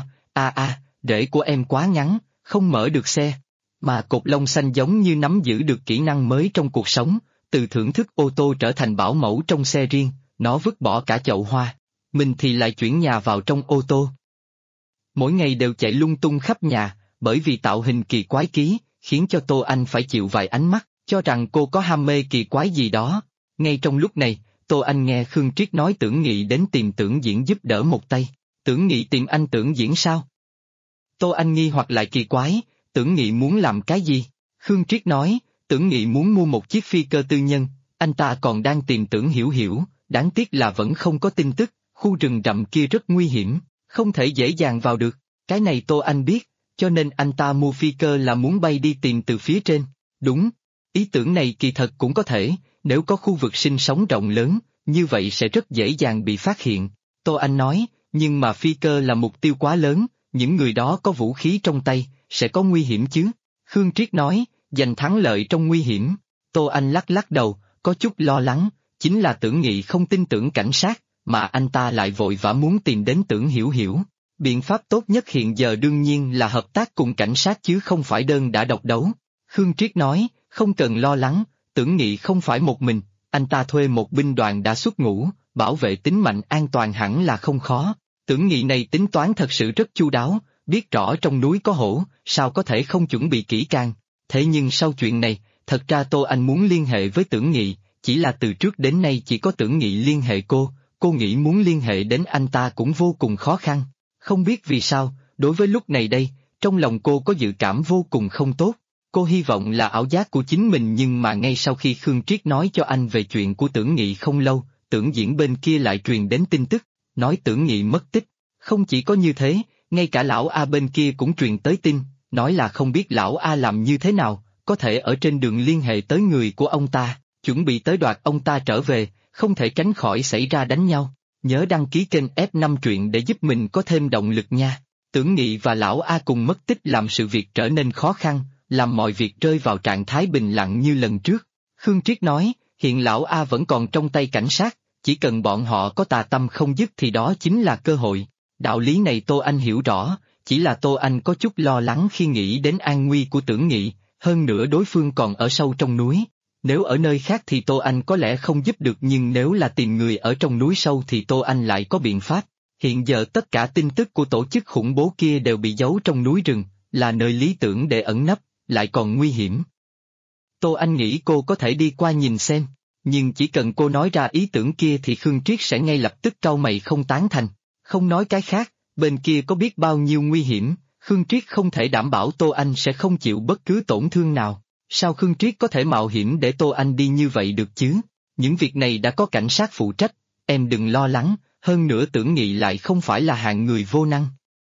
rễ của em quá ngắn, không mở được xe. Mà cột lông xanh giống như nắm giữ được kỹ năng mới trong cuộc sống, từ thưởng thức ô tô trở thành bảo mẫu trong xe riêng, nó vứt bỏ cả chậu hoa, mình thì lại chuyển nhà vào trong ô tô. Mỗi ngày đều chạy lung tung khắp nhà, bởi vì tạo hình kỳ quái ký, khiến cho Tô Anh phải chịu vài ánh mắt, cho rằng cô có ham mê kỳ quái gì đó. Ngay trong lúc này, Tô Anh nghe Khương Triết nói Tưởng Nghị đến tìm Tưởng Diễn giúp đỡ một tay. Tưởng Nghị tìm anh Tưởng Diễn sao? Tô Anh nghi hoặc lại kỳ quái, Tưởng Nghị muốn làm cái gì? Khương Triết nói, Tưởng Nghị muốn mua một chiếc phi cơ tư nhân, anh ta còn đang tìm Tưởng Hiểu Hiểu, đáng tiếc là vẫn không có tin tức, khu rừng rậm kia rất nguy hiểm, không thể dễ dàng vào được, cái này Tô Anh biết, cho nên anh ta mua phi cơ là muốn bay đi tìm từ phía trên. Đúng, ý tưởng này kỳ thật cũng có thể, nếu có khu vực sinh sống rộng lớn, như vậy sẽ rất dễ dàng bị phát hiện. Tô Anh nói, nhưng mà phi cơ là mục tiêu quá lớn, những người đó có vũ khí trong tay, sẽ có nguy hiểm chứ. Khương Triết nói, giành thắng lợi trong nguy hiểm. Tô Anh lắc lắc đầu, có chút lo lắng, chính là Tưởng Nghị không tin tưởng cảnh sát, mà anh ta lại vội vã muốn tìm đến Tưởng Hiểu Hiểu. Biện pháp tốt nhất hiện giờ đương nhiên là hợp tác cùng cảnh sát chứ không phải đơn đả độc đấu. Khương Triết nói, không cần lo lắng, Tưởng Nghị không phải một mình, anh ta thuê một binh đoàn đã xuất ngũ, bảo vệ tính mạnh an toàn hẳn là không khó. Tưởng Nghị này tính toán thật sự rất chu đáo, biết rõ trong núi có hổ, sao có thể không chuẩn bị kỹ càng. Thế nhưng sau chuyện này, thật ra Tô Anh muốn liên hệ với Tưởng Nghị, chỉ là từ trước đến nay chỉ có Tưởng Nghị liên hệ cô nghĩ muốn liên hệ đến anh ta cũng vô cùng khó khăn. Không biết vì sao, đối với lúc này đây, trong lòng cô có dự cảm vô cùng không tốt. Cô hy vọng là ảo giác của chính mình nhưng mà ngay sau khi Khương Triết nói cho anh về chuyện của Tưởng Nghị không lâu, Tưởng Diễn bên kia lại truyền đến tin tức, nói Tưởng Nghị mất tích. Không chỉ có như thế, ngay cả lão A bên kia cũng truyền tới tin, nói là không biết lão A làm như thế nào, có thể ở trên đường liên hệ tới người của ông ta, chuẩn bị tới đoạt ông ta trở về, không thể tránh khỏi xảy ra đánh nhau. Nhớ đăng ký kênh F5 truyện để giúp mình có thêm động lực nha. Tưởng Nghị và lão A cùng mất tích làm sự việc trở nên khó khăn, làm mọi việc rơi vào trạng thái bình lặng như lần trước. Khương Triết nói, hiện lão A vẫn còn trong tay cảnh sát, chỉ cần bọn họ có tà tâm không dứt thì đó chính là cơ hội. Đạo lý này Tô Anh hiểu rõ, chỉ là Tô Anh có chút lo lắng khi nghĩ đến an nguy của Tưởng Nghị, hơn nữa đối phương còn ở sâu trong núi. Nếu ở nơi khác thì Tô Anh có lẽ không giúp được nhưng nếu là tìm người ở trong núi sâu thì Tô Anh lại có biện pháp. Hiện giờ tất cả tin tức của tổ chức khủng bố kia đều bị giấu trong núi rừng, là nơi lý tưởng để ẩn nấp, lại còn nguy hiểm. Tô Anh nghĩ cô có thể đi qua nhìn xem, nhưng chỉ cần cô nói ra ý tưởng kia thì Khương Triết sẽ ngay lập tức cau mày không tán thành. Không nói cái khác, bên kia có biết bao nhiêu nguy hiểm, Khương Triết không thể đảm bảo Tô Anh sẽ không chịu bất cứ tổn thương nào. Sao Khương Triết có thể mạo hiểm để Tô Anh đi như vậy được chứ? Những việc này đã có cảnh sát phụ trách, em đừng lo lắng, hơn nữa Tưởng Nghị lại không phải là hạng người vô năng.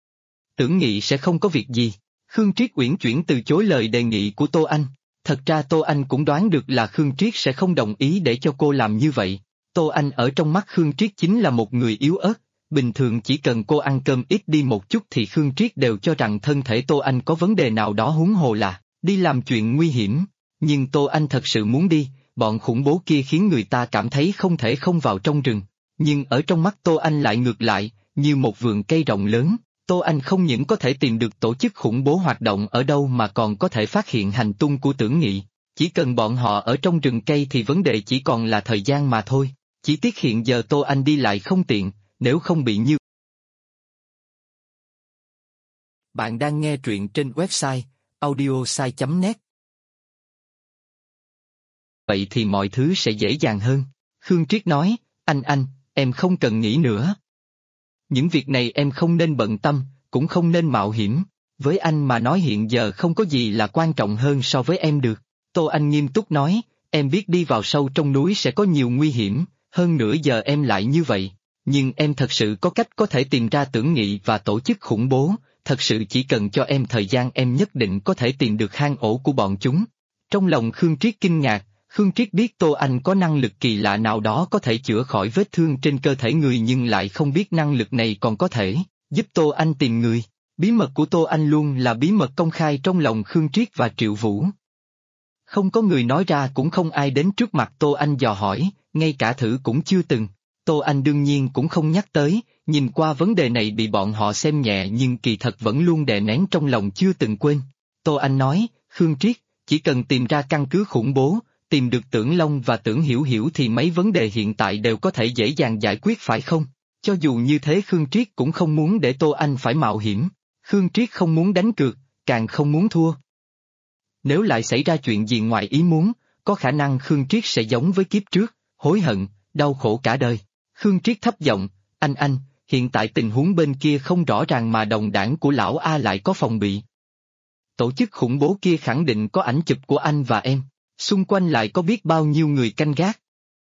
Tưởng Nghị sẽ không có việc gì. Khương Triết uyển chuyển từ chối lời đề nghị của Tô Anh. Thật ra Tô Anh cũng đoán được là Khương Triết sẽ không đồng ý để cho cô làm như vậy. Tô Anh ở trong mắt Khương Triết chính là một người yếu ớt, bình thường chỉ cần cô ăn cơm ít đi một chút thì Khương Triết đều cho rằng thân thể Tô Anh có vấn đề nào đó huống hồ là đi làm chuyện nguy hiểm. Nhưng Tô Anh thật sự muốn đi, bọn khủng bố kia khiến người ta cảm thấy không thể không vào trong rừng. Nhưng ở trong mắt Tô Anh lại ngược lại, như một vườn cây rộng lớn, Tô Anh không những có thể tìm được tổ chức khủng bố hoạt động ở đâu mà còn có thể phát hiện hành tung của Tưởng Nghị. Chỉ cần bọn họ ở trong rừng cây thì vấn đề chỉ còn là thời gian mà thôi. Chỉ tiếc hiện giờ Tô Anh đi lại không tiện, nếu không bị như... Bạn đang nghe truyện trên website audiosai.net vậy thì mọi thứ sẽ dễ dàng hơn. Khương Triết nói, anh, em không cần nghĩ nữa. Những việc này em không nên bận tâm, cũng không nên mạo hiểm. Với anh mà nói hiện giờ không có gì là quan trọng hơn so với em được. Tô Anh nghiêm túc nói, em biết đi vào sâu trong núi sẽ có nhiều nguy hiểm, hơn nữa giờ em lại như vậy. Nhưng em thật sự có cách có thể tìm ra tưởng nghị và tổ chức khủng bố, thật sự chỉ cần cho em thời gian em nhất định có thể tìm được hang ổ của bọn chúng. Trong lòng Khương Triết kinh ngạc, Khương Triết biết Tô Anh có năng lực kỳ lạ nào đó có thể chữa khỏi vết thương trên cơ thể người nhưng lại không biết năng lực này còn có thể giúp Tô Anh tìm người. Bí mật của Tô Anh luôn là bí mật công khai trong lòng Khương Triết và Triệu Vũ. Không có người nói ra cũng không ai đến trước mặt Tô Anh dò hỏi, ngay cả thử cũng chưa từng. Tô Anh đương nhiên cũng không nhắc tới, nhìn qua vấn đề này bị bọn họ xem nhẹ nhưng kỳ thật vẫn luôn đè nén trong lòng chưa từng quên. Tô Anh nói, Khương Triết, chỉ cần tìm ra căn cứ khủng bố, tìm được Tưởng Long và Tưởng Hiểu Hiểu thì mấy vấn đề hiện tại đều có thể dễ dàng giải quyết phải không? Cho dù như thế Khương Triết cũng không muốn để Tô Anh phải mạo hiểm. Khương Triết không muốn đánh cược, càng không muốn thua. Nếu lại xảy ra chuyện gì ngoài ý muốn, có khả năng Khương Triết sẽ giống với kiếp trước, hối hận, đau khổ cả đời. Khương Triết thấp giọng, anh, hiện tại tình huống bên kia không rõ ràng mà đồng đảng của lão A lại có phòng bị. Tổ chức khủng bố kia khẳng định có ảnh chụp của anh và em, xung quanh lại có biết bao nhiêu người canh gác.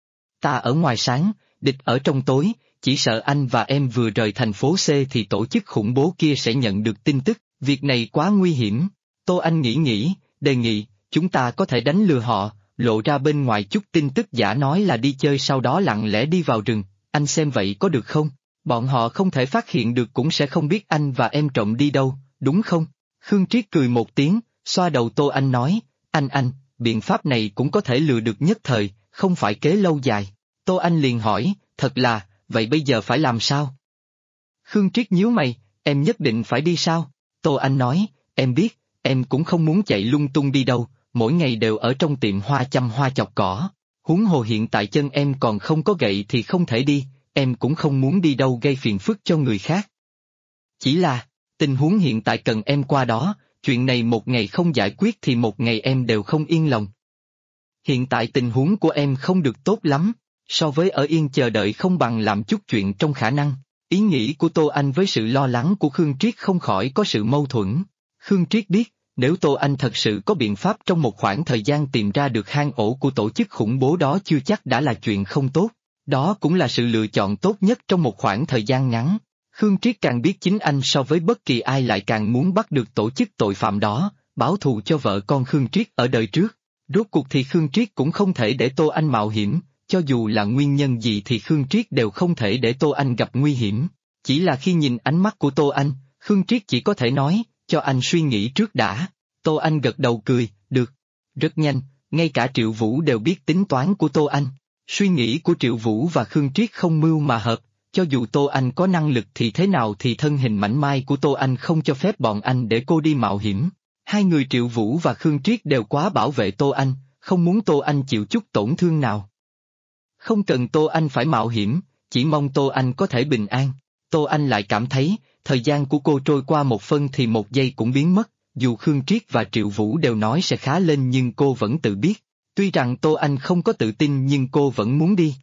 Ta ở ngoài sáng, địch ở trong tối, chỉ sợ anh và em vừa rời thành phố C thì tổ chức khủng bố kia sẽ nhận được tin tức, việc này quá nguy hiểm. Tô Anh nghĩ, đề nghị, chúng ta có thể đánh lừa họ, lộ ra bên ngoài chút tin tức giả nói là đi chơi sau đó lặng lẽ đi vào rừng, anh xem vậy có được không? Bọn họ không thể phát hiện được cũng sẽ không biết anh và em trộm đi đâu, đúng không? Khương Triết cười một tiếng, xoa đầu Tô Anh nói, anh, biện pháp này cũng có thể lừa được nhất thời, không phải kế lâu dài. Tô Anh liền hỏi, thật là, vậy bây giờ phải làm sao? Khương Triết nhíu mày, em nhất định phải đi sao? Tô Anh nói, em biết, em cũng không muốn chạy lung tung đi đâu, mỗi ngày đều ở trong tiệm hoa chăm hoa chọc cỏ. Huống hồ hiện tại chân em còn không có gậy thì không thể đi, em cũng không muốn đi đâu gây phiền phức cho người khác. Chỉ là, tình huống hiện tại cần em qua đó, chuyện này một ngày không giải quyết thì một ngày em đều không yên lòng. Hiện tại tình huống của em không được tốt lắm, so với ở yên chờ đợi không bằng làm chút chuyện trong khả năng. Ý nghĩ của Tô Anh với sự lo lắng của Khương Triết không khỏi có sự mâu thuẫn. Khương Triết biết, nếu Tô Anh thật sự có biện pháp trong một khoảng thời gian tìm ra được hang ổ của tổ chức khủng bố đó chưa chắc đã là chuyện không tốt. Đó cũng là sự lựa chọn tốt nhất trong một khoảng thời gian ngắn. Khương Triết càng biết chính anh so với bất kỳ ai lại càng muốn bắt được tổ chức tội phạm đó, báo thù cho vợ con Khương Triết ở đời trước. Rốt cuộc thì Khương Triết cũng không thể để Tô Anh mạo hiểm, cho dù là nguyên nhân gì thì Khương Triết đều không thể để Tô Anh gặp nguy hiểm. Chỉ là khi nhìn ánh mắt của Tô Anh, Khương Triết chỉ có thể nói, cho anh suy nghĩ trước đã. Tô Anh gật đầu cười, được. Rất nhanh, ngay cả Triệu Vũ đều biết tính toán của Tô Anh. Suy nghĩ của Triệu Vũ và Khương Triết không mưu mà hợp, cho dù Tô Anh có năng lực thì thế nào thì thân hình mảnh mai của Tô Anh không cho phép bọn anh để cô đi mạo hiểm. Hai người Triệu Vũ và Khương Triết đều quá bảo vệ Tô Anh, không muốn Tô Anh chịu chút tổn thương nào. Không cần Tô Anh phải mạo hiểm, chỉ mong Tô Anh có thể bình an. Tô Anh lại cảm thấy, thời gian của cô trôi qua một phân thì một giây cũng biến mất, dù Khương Triết và Triệu Vũ đều nói sẽ khá lên nhưng cô vẫn tự biết. Tuy rằng Tô Anh không có tự tin nhưng cô vẫn muốn đi.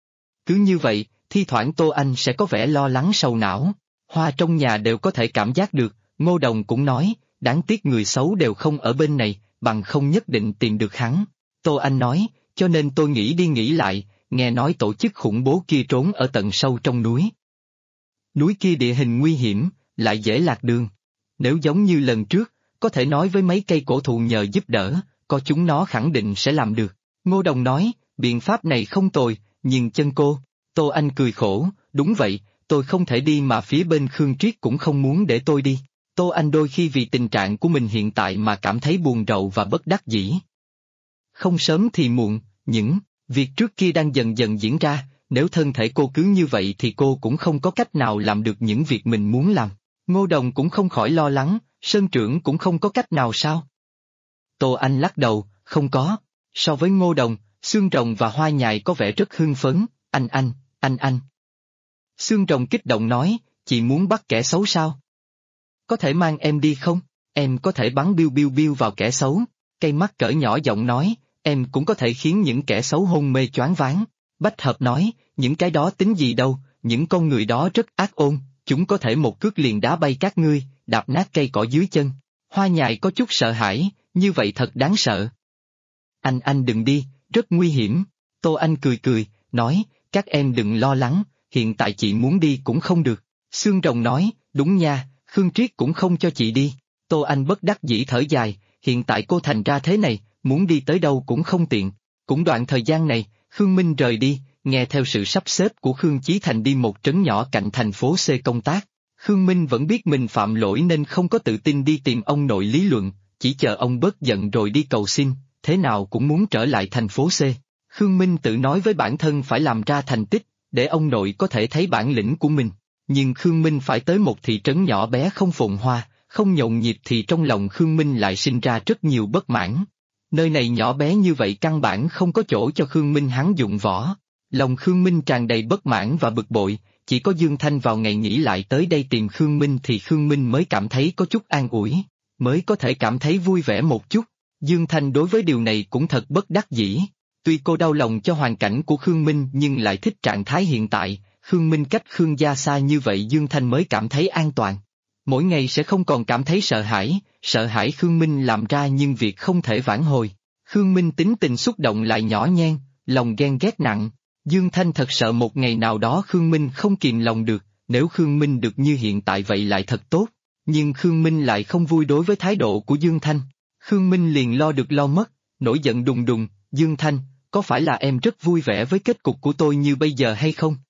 Cứ như vậy, thi thoảng Tô Anh sẽ có vẻ lo lắng sầu não. Hoa trong nhà đều có thể cảm giác được, Ngô Đồng cũng nói, đáng tiếc người xấu đều không ở bên này, bằng không nhất định tìm được hắn. Tô Anh nói, cho nên tôi nghĩ đi nghĩ lại, nghe nói tổ chức khủng bố kia trốn ở tận sâu trong núi. Núi kia địa hình nguy hiểm, lại dễ lạc đường. Nếu giống như lần trước, có thể nói với mấy cây cổ thụ nhờ giúp đỡ, có chúng nó khẳng định sẽ làm được. Ngô Đồng nói, biện pháp này không tồi, nhưng chân cô. Tô Anh cười khổ, đúng vậy, tôi không thể đi mà phía bên Khương Triết cũng không muốn để tôi đi. Tô Anh đôi khi vì tình trạng của mình hiện tại mà cảm thấy buồn rầu và bất đắc dĩ. Không sớm thì muộn, những việc trước kia đang dần dần diễn ra, nếu thân thể cô cứ như vậy thì cô cũng không có cách nào làm được những việc mình muốn làm. Ngô Đồng cũng không khỏi lo lắng, Sơn trưởng cũng không có cách nào sao? Tô Anh lắc đầu, không có. So với Ngô Đồng, Xương Rồng và Hoa Nhài có vẻ rất hưng phấn, anh. Xương Rồng kích động nói, chị muốn bắt kẻ xấu sao? Có thể mang em đi không? Em có thể bắn biu biu biu vào kẻ xấu. Cây mắt cỡ nhỏ giọng nói, em cũng có thể khiến những kẻ xấu hôn mê choáng váng. Bách hợp nói, những cái đó tính gì đâu, những con người đó rất ác ôn, chúng có thể một cước liền đá bay các ngươi, đạp nát cây cỏ dưới chân. Hoa Nhài có chút sợ hãi, như vậy thật đáng sợ. Anh đừng đi, rất nguy hiểm. Tô Anh cười cười, nói, các em đừng lo lắng, hiện tại chị muốn đi cũng không được. Xương Rồng nói, đúng nha, Khương Triết cũng không cho chị đi. Tô Anh bất đắc dĩ thở dài, hiện tại cô thành ra thế này, muốn đi tới đâu cũng không tiện. Cũng đoạn thời gian này, Khương Minh rời đi, nghe theo sự sắp xếp của Khương Chí Thành đi một trấn nhỏ cạnh thành phố C công tác. Khương Minh vẫn biết mình phạm lỗi nên không có tự tin đi tìm ông nội lý luận, chỉ chờ ông bớt giận rồi đi cầu xin, thế nào cũng muốn trở lại thành phố C. Khương Minh tự nói với bản thân phải làm ra thành tích, để ông nội có thể thấy bản lĩnh của mình. Nhưng Khương Minh phải tới một thị trấn nhỏ bé không phồn hoa, không nhộn nhịp thì trong lòng Khương Minh lại sinh ra rất nhiều bất mãn. Nơi này nhỏ bé như vậy căn bản không có chỗ cho Khương Minh hắn dụng võ. Lòng Khương Minh tràn đầy bất mãn và bực bội, chỉ có Dương Thanh vào ngày nghỉ lại tới đây tìm Khương Minh thì Khương Minh mới cảm thấy có chút an ủi, mới có thể cảm thấy vui vẻ một chút. Dương Thanh đối với điều này cũng thật bất đắc dĩ. Tuy cô đau lòng cho hoàn cảnh của Khương Minh nhưng lại thích trạng thái hiện tại, Khương Minh cách Khương gia xa như vậy Dương Thanh mới cảm thấy an toàn. Mỗi ngày sẽ không còn cảm thấy sợ hãi Khương Minh làm ra nhưng việc không thể vãn hồi. Khương Minh tính tình xúc động lại nhỏ nhen, lòng ghen ghét nặng. Dương Thanh thật sợ một ngày nào đó Khương Minh không kìm lòng được, nếu Khương Minh được như hiện tại vậy lại thật tốt. Nhưng Khương Minh lại không vui đối với thái độ của Dương Thanh. Khương Minh liền lo được lo mất, nổi giận đùng đùng, Dương Thanh, có phải là em rất vui vẻ với kết cục của tôi như bây giờ hay không?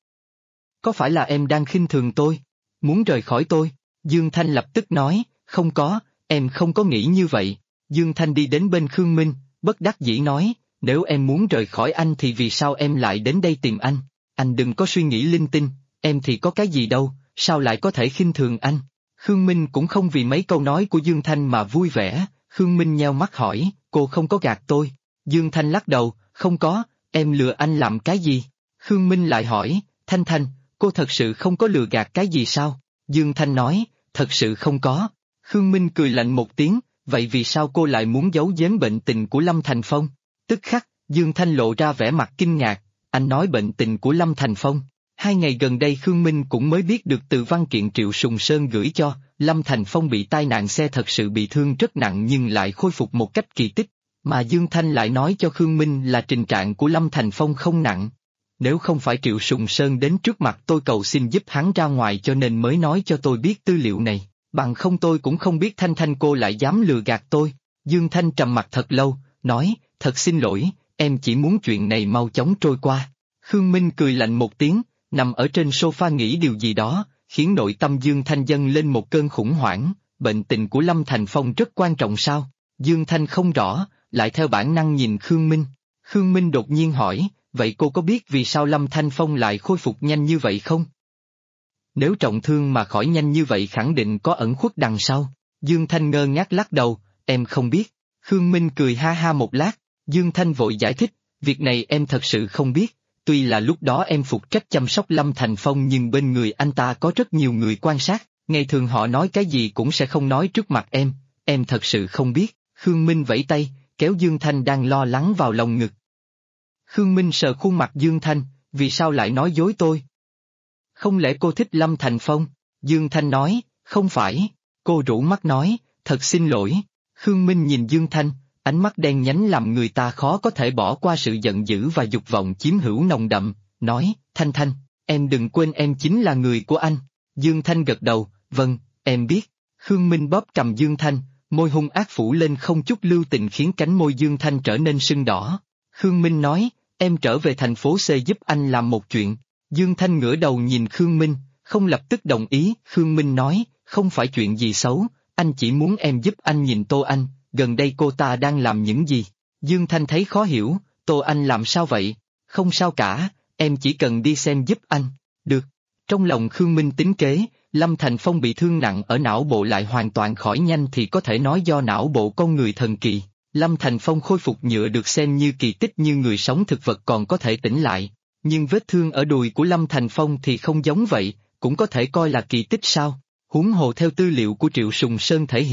Có phải là em đang khinh thường tôi, muốn rời khỏi tôi? Dương Thanh lập tức nói, không có, em không có nghĩ như vậy. Dương Thanh đi đến bên Khương Minh, bất đắc dĩ nói, nếu em muốn rời khỏi anh thì vì sao em lại đến đây tìm anh? Anh đừng có suy nghĩ linh tinh, em thì có cái gì đâu, sao lại có thể khinh thường anh? Khương Minh cũng không vì mấy câu nói của Dương Thanh mà vui vẻ, Khương Minh nheo mắt hỏi, cô không có gạt tôi. Dương Thanh lắc đầu, không có, em lừa anh làm cái gì? Khương Minh lại hỏi, Thanh Thanh, cô thật sự không có lừa gạt cái gì sao? Dương Thanh nói, thật sự không có. Khương Minh cười lạnh một tiếng, vậy vì sao cô lại muốn giấu giếm bệnh tình của Lâm Thành Phong? Tức khắc, Dương Thanh lộ ra vẻ mặt kinh ngạc, anh nói bệnh tình của Lâm Thành Phong. 2 ngày gần đây Khương Minh cũng mới biết được từ văn kiện Triệu Sùng Sơn gửi cho, Lâm Thành Phong bị tai nạn xe thật sự bị thương rất nặng nhưng lại khôi phục một cách kỳ tích, mà Dương Thanh lại nói cho Khương Minh là tình trạng của Lâm Thành Phong không nặng. Nếu không phải Triệu Sùng Sơn đến trước mặt tôi cầu xin giúp hắn ra ngoài cho nên mới nói cho tôi biết tư liệu này, bằng không tôi cũng không biết Thanh Thanh cô lại dám lừa gạt tôi. Dương Thanh trầm mặt thật lâu, nói, thật xin lỗi, em chỉ muốn chuyện này mau chóng trôi qua. Khương Minh cười lạnh một tiếng, nằm ở trên sofa nghĩ điều gì đó, khiến nội tâm Dương Thanh dâng lên một cơn khủng hoảng, bệnh tình của Lâm Thành Phong rất quan trọng sao? Dương Thanh không rõ, lại theo bản năng nhìn Khương Minh. Khương Minh đột nhiên hỏi, vậy cô có biết vì sao Lâm Thành Phong lại khôi phục nhanh như vậy không? Nếu trọng thương mà khỏi nhanh như vậy khẳng định có ẩn khuất đằng sau. Dương Thanh ngơ ngác lắc đầu, em không biết. Khương Minh cười ha ha một lát, Dương Thanh vội giải thích, việc này em thật sự không biết. Tuy là lúc đó em phụ trách chăm sóc Lâm Thành Phong nhưng bên người anh ta có rất nhiều người quan sát, ngày thường họ nói cái gì cũng sẽ không nói trước mặt em thật sự không biết. Khương Minh vẫy tay, kéo Dương Thanh đang lo lắng vào lòng ngực. Khương Minh sờ khuôn mặt Dương Thanh, vì sao lại nói dối tôi? Không lẽ cô thích Lâm Thành Phong? Dương Thanh nói, không phải. Cô rũ mắt nói, thật xin lỗi. Khương Minh nhìn Dương Thanh, ánh mắt đen nhánh làm người ta khó có thể bỏ qua sự giận dữ và dục vọng chiếm hữu nồng đậm, nói, Thanh Thanh, em đừng quên em chính là người của anh. Dương Thanh gật đầu, vâng, em biết. Khương Minh bóp cầm Dương Thanh, môi hung ác phủ lên không chút lưu tình khiến cánh môi Dương Thanh trở nên sưng đỏ. Khương Minh nói, em trở về thành phố C giúp anh làm một chuyện. Dương Thanh ngửa đầu nhìn Khương Minh, không lập tức đồng ý. Khương Minh nói, không phải chuyện gì xấu, anh chỉ muốn em giúp anh nhìn Tô Anh, gần đây cô ta đang làm những gì. Dương Thanh thấy khó hiểu, Tô Anh làm sao vậy? Không sao cả, em chỉ cần đi xem giúp anh. Được. Trong lòng Khương Minh tính kế, Lâm Thành Phong bị thương nặng ở não bộ lại hoàn toàn khỏi nhanh thì có thể nói do não bộ con người thần kỳ. Lâm Thành Phong khôi phục nhựa được xem như kỳ tích, như người sống thực vật còn có thể tỉnh lại. Nhưng vết thương ở đùi của Lâm Thành Phong thì không giống vậy, cũng có thể coi là kỳ tích sao? Huống hồ theo tư liệu của Triệu Sùng Sơn thể hiện,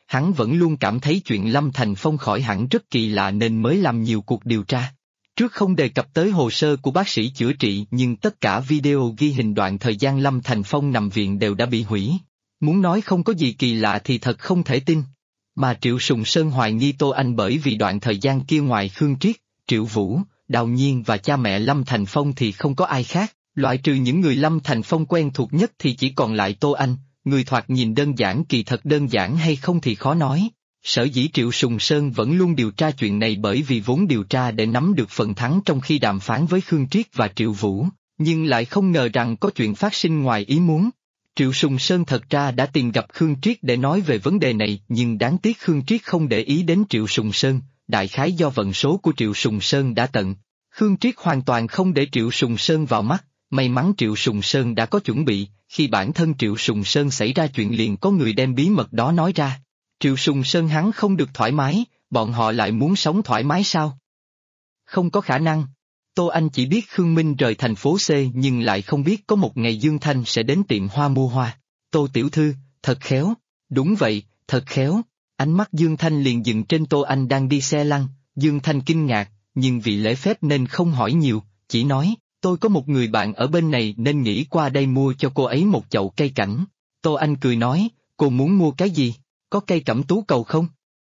Hắn vẫn luôn cảm thấy chuyện Lâm Thành Phong khỏi hẳn rất kỳ lạ nên mới làm nhiều cuộc điều tra. Trước không đề cập tới hồ sơ của bác sĩ chữa trị nhưng tất cả video ghi hình đoạn thời gian Lâm Thành Phong nằm viện đều đã bị hủy. Muốn nói không có gì kỳ lạ thì thật không thể tin. Mà Triệu Sùng Sơn hoài nghi Tô Anh bởi vì đoạn thời gian kia ngoài Khương Triết, Triệu Vũ, Đào Nhiên và cha mẹ Lâm Thành Phong thì không có ai khác, loại trừ những người Lâm Thành Phong quen thuộc nhất thì chỉ còn lại Tô Anh, người thoạt nhìn đơn giản kỳ thật đơn giản hay không thì khó nói. Sở dĩ Triệu Sùng Sơn vẫn luôn điều tra chuyện này bởi vì vốn điều tra để nắm được phần thắng trong khi đàm phán với Khương Triết và Triệu Vũ, nhưng lại không ngờ rằng có chuyện phát sinh ngoài ý muốn. Triệu Sùng Sơn thật ra đã tìm gặp Khương Triết để nói về vấn đề này nhưng đáng tiếc Khương Triết không để ý đến Triệu Sùng Sơn, đại khái do vận số của Triệu Sùng Sơn đã tận. Khương Triết hoàn toàn không để Triệu Sùng Sơn vào mắt, may mắn Triệu Sùng Sơn đã có chuẩn bị, khi bản thân Triệu Sùng Sơn xảy ra chuyện liền có người đem bí mật đó nói ra. Triệu Sùng Sơn hắn không được thoải mái, bọn họ lại muốn sống thoải mái sao? Không có khả năng. Tô Anh chỉ biết Khương Minh rời thành phố C nhưng lại không biết có một ngày Dương Thanh sẽ đến tiệm hoa mua hoa. Tô tiểu thư, thật khéo. Đúng vậy, thật khéo. Ánh mắt Dương Thanh liền dừng trên Tô Anh đang đi xe lăn, Dương Thanh kinh ngạc, nhưng vì lễ phép nên không hỏi nhiều, chỉ nói, tôi có một người bạn ở bên này nên nghĩ qua đây mua cho cô ấy một chậu cây cảnh. Tô Anh cười nói, cô muốn mua cái gì? Có cây cẩm tú cầu không?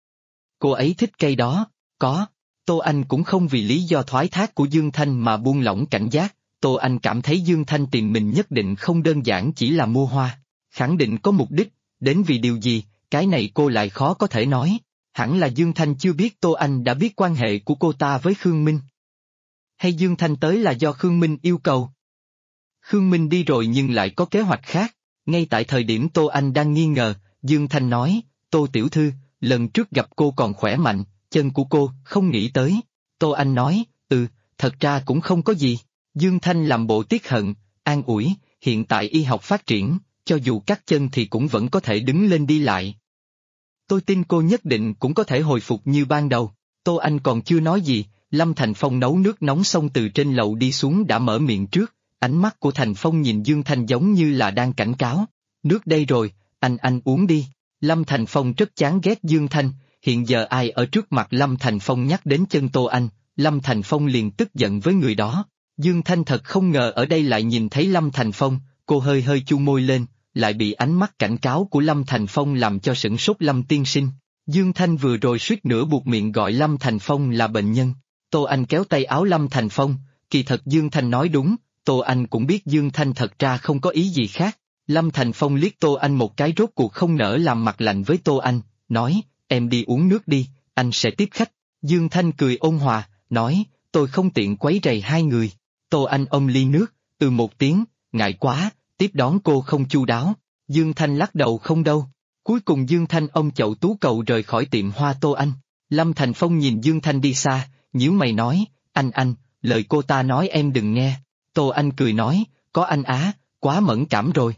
Cô ấy thích cây đó, có. Tô Anh cũng không vì lý do thoái thác của Dương Thanh mà buông lỏng cảnh giác, Tô Anh cảm thấy Dương Thanh tìm mình nhất định không đơn giản chỉ là mua hoa, khẳng định có mục đích, đến vì điều gì, cái này cô lại khó có thể nói, hẳn là Dương Thanh chưa biết Tô Anh đã biết quan hệ của cô ta với Khương Minh. Hay Dương Thanh tới là do Khương Minh yêu cầu? Khương Minh đi rồi nhưng lại có kế hoạch khác, ngay tại thời điểm Tô Anh đang nghi ngờ, Dương Thanh nói, Tô tiểu thư, lần trước gặp cô còn khỏe mạnh, chân của cô không nghĩ tới. Tô Anh nói, thật ra cũng không có gì. Dương Thanh làm bộ tiếc hận, an ủi, hiện tại y học phát triển, cho dù cắt chân thì cũng vẫn có thể đứng lên đi lại. Tôi tin cô nhất định cũng có thể hồi phục như ban đầu. Tô Anh còn chưa nói gì, Lâm Thành Phong nấu nước nóng xong từ trên lầu đi xuống đã mở miệng trước, ánh mắt của Thành Phong nhìn Dương Thanh giống như là đang cảnh cáo. Nước đây rồi, anh uống đi. Lâm Thành Phong rất chán ghét Dương Thanh, hiện giờ ai ở trước mặt Lâm Thành Phong nhắc đến chân Tô Anh, Lâm Thành Phong liền tức giận với người đó. Dương Thanh thật không ngờ ở đây lại nhìn thấy Lâm Thành Phong, cô hơi hơi chu môi lên, lại bị ánh mắt cảnh cáo của Lâm Thành Phong làm cho sửng sốt. Lâm tiên sinh. Dương Thanh vừa rồi suýt nữa buộc miệng gọi Lâm Thành Phong là bệnh nhân. Tô Anh kéo tay áo Lâm Thành Phong, kỳ thật Dương Thanh nói đúng, Tô Anh cũng biết Dương Thanh thật ra không có ý gì khác. Lâm Thành Phong liếc Tô Anh một cái rốt cuộc không nỡ làm mặt lạnh với Tô Anh, nói, em đi uống nước đi, anh sẽ tiếp khách. Dương Thanh cười ôn hòa, nói, tôi không tiện quấy rầy hai người. Tô Anh ôm ly nước, một tiếng, ngại quá, tiếp đón cô không chu đáo. Dương Thanh lắc đầu không đâu. Cuối cùng Dương Thanh ôm chậu tú cầu rời khỏi tiệm hoa Tô Anh. Lâm Thành Phong nhìn Dương Thanh đi xa, nhíu mày nói, anh, lời cô ta nói em đừng nghe. Tô Anh cười nói, có anh á, quá mẫn cảm rồi.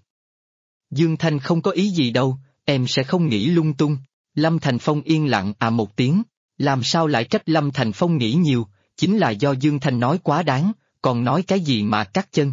Dương Thanh không có ý gì đâu, em sẽ không nghĩ lung tung. Lâm Thành Phong yên lặng một tiếng, làm sao lại trách Lâm Thành Phong nghĩ nhiều, chính là do Dương Thanh nói quá đáng, còn nói cái gì mà cắt chân.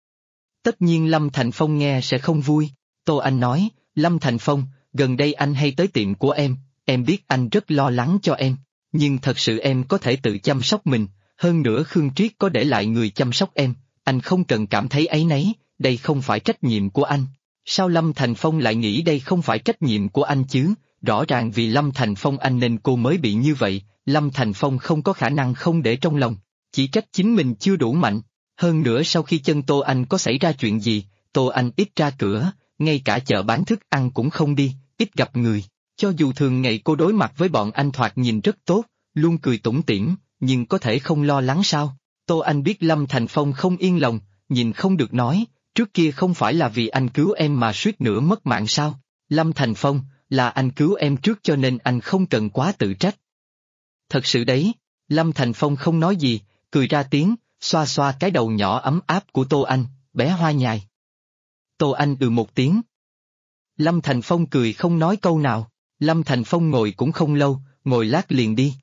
Tất nhiên Lâm Thành Phong nghe sẽ không vui. Tô Anh nói, Lâm Thành Phong, gần đây anh hay tới tiệm của em biết anh rất lo lắng cho em, nhưng thật sự em có thể tự chăm sóc mình, hơn nữa Khương Triết có để lại người chăm sóc em, anh không cần cảm thấy áy náy, đây không phải trách nhiệm của anh. Sao Lâm Thành Phong lại nghĩ đây không phải trách nhiệm của anh chứ, rõ ràng vì Lâm Thành Phong anh nên cô mới bị như vậy, Lâm Thành Phong không có khả năng không để trong lòng, chỉ trách chính mình chưa đủ mạnh. Hơn nữa sau khi chân Tô Anh có xảy ra chuyện gì, Tô Anh ít ra cửa, ngay cả chợ bán thức ăn cũng không đi, ít gặp người, cho dù thường ngày cô đối mặt với bọn anh thoạt nhìn rất tốt, luôn cười tủm tỉm, nhưng có thể không lo lắng sao? Tô Anh biết Lâm Thành Phong không yên lòng, nhìn không được nói, trước kia không phải là vì anh cứu em mà suýt nữa mất mạng sao? Lâm Thành Phong, là anh cứu em trước cho nên anh không cần quá tự trách. Thật sự đấy, Lâm Thành Phong không nói gì, cười ra tiếng, xoa xoa cái đầu nhỏ ấm áp của Tô Anh, bé hoa nhài. Tô Anh một tiếng. Lâm Thành Phong cười không nói câu nào, Lâm Thành Phong ngồi cũng không lâu, ngồi lát liền đi.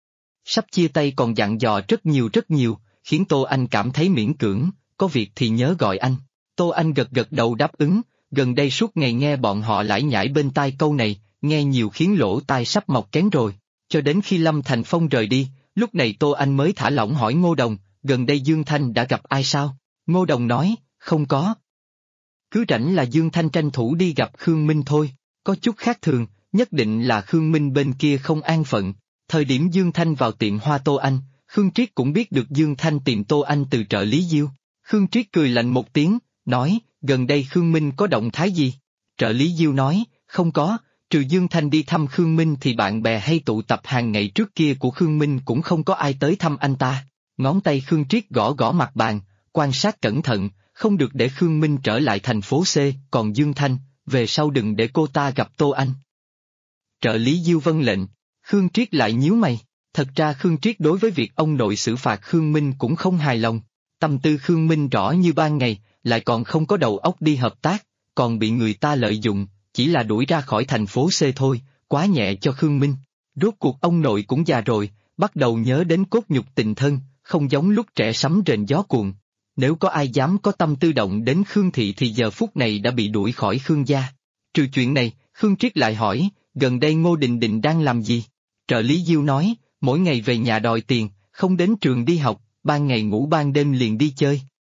Sắp chia tay còn dặn dò rất nhiều, khiến Tô Anh cảm thấy miễn cưỡng, có việc thì nhớ gọi anh. Tô Anh gật gật đầu đáp ứng, gần đây suốt ngày nghe bọn họ lải nhải bên tai câu này, nghe nhiều khiến lỗ tai sắp mọc kén rồi. Cho đến khi Lâm Thành Phong rời đi, lúc này Tô Anh mới thả lỏng hỏi Ngô Đồng, gần đây Dương Thanh đã gặp ai sao? Ngô Đồng nói, không có. Cứ rảnh là Dương Thanh tranh thủ đi gặp Khương Minh thôi, có chút khác thường, nhất định là Khương Minh bên kia không an phận. Thời điểm Dương Thanh vào tiệm hoa Tô Anh, Khương Triết cũng biết được Dương Thanh tìm Tô Anh từ trợ lý Diêu. Khương Triết cười lạnh một tiếng, nói, gần đây Khương Minh có động thái gì? Trợ lý Diêu nói, không có, trừ Dương Thanh đi thăm Khương Minh thì bạn bè hay tụ tập hàng ngày trước kia của Khương Minh cũng không có ai tới thăm anh ta. Ngón tay Khương Triết gõ gõ mặt bàn, quan sát cẩn thận, không được để Khương Minh trở lại thành phố C, còn Dương Thanh, về sau đừng để cô ta gặp Tô Anh. Trợ lý Diêu vâng lệnh, Khương Triết lại nhíu mày, thật ra Khương Triết đối với việc ông nội xử phạt Khương Minh cũng không hài lòng, tâm tư Khương Minh rõ như ban ngày, lại còn không có đầu óc đi hợp tác, còn bị người ta lợi dụng, chỉ là đuổi ra khỏi thành phố C thôi, quá nhẹ cho Khương Minh. Rốt cuộc ông nội cũng già rồi, bắt đầu nhớ đến cốt nhục tình thân, không giống lúc trẻ sấm rền gió cuồng. Nếu có ai dám có tâm tư động đến Khương Thị thì giờ phút này đã bị đuổi khỏi Khương gia. Trừ chuyện này, Khương Triết lại hỏi, gần đây Ngô Đình Đình đang làm gì? Trợ lý Diêu nói, mỗi ngày về nhà đòi tiền, không đến trường đi học, ban ngày ngủ ban đêm liền đi chơi.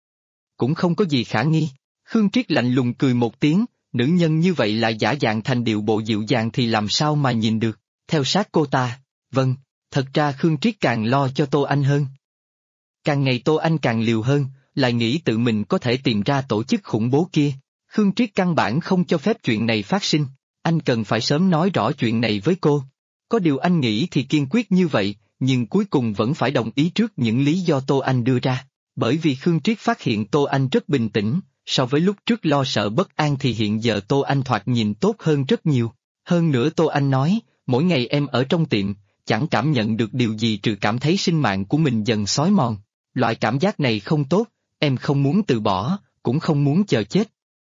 Cũng không có gì khả nghi. Khương Triết lạnh lùng cười một tiếng, nữ nhân như vậy lại giả dạng thành điệu bộ dịu dàng thì làm sao mà nhìn được, theo sát cô ta. Vâng, thật ra Khương Triết càng lo cho Tô Anh hơn. Càng ngày Tô Anh càng liều hơn, lại nghĩ tự mình có thể tìm ra tổ chức khủng bố kia. Khương Triết căn bản không cho phép chuyện này phát sinh, anh cần phải sớm nói rõ chuyện này với cô. Có điều anh nghĩ thì kiên quyết như vậy, nhưng cuối cùng vẫn phải đồng ý trước những lý do Tô Anh đưa ra. Bởi vì Khương Triết phát hiện Tô Anh rất bình tĩnh, so với lúc trước lo sợ bất an thì hiện giờ Tô Anh thoạt nhìn tốt hơn rất nhiều. Hơn nữa Tô Anh nói, mỗi ngày em ở trong tiệm, chẳng cảm nhận được điều gì trừ cảm thấy sinh mạng của mình dần xói mòn. Loại cảm giác này không tốt, em không muốn từ bỏ, cũng không muốn chờ chết.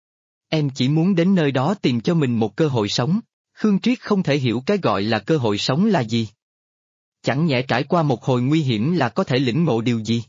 Em chỉ muốn đến nơi đó tìm cho mình một cơ hội sống. Khương Triết không thể hiểu cái gọi là cơ hội sống là gì. Chẳng nhẽ trải qua một hồi nguy hiểm là có thể lĩnh ngộ điều gì?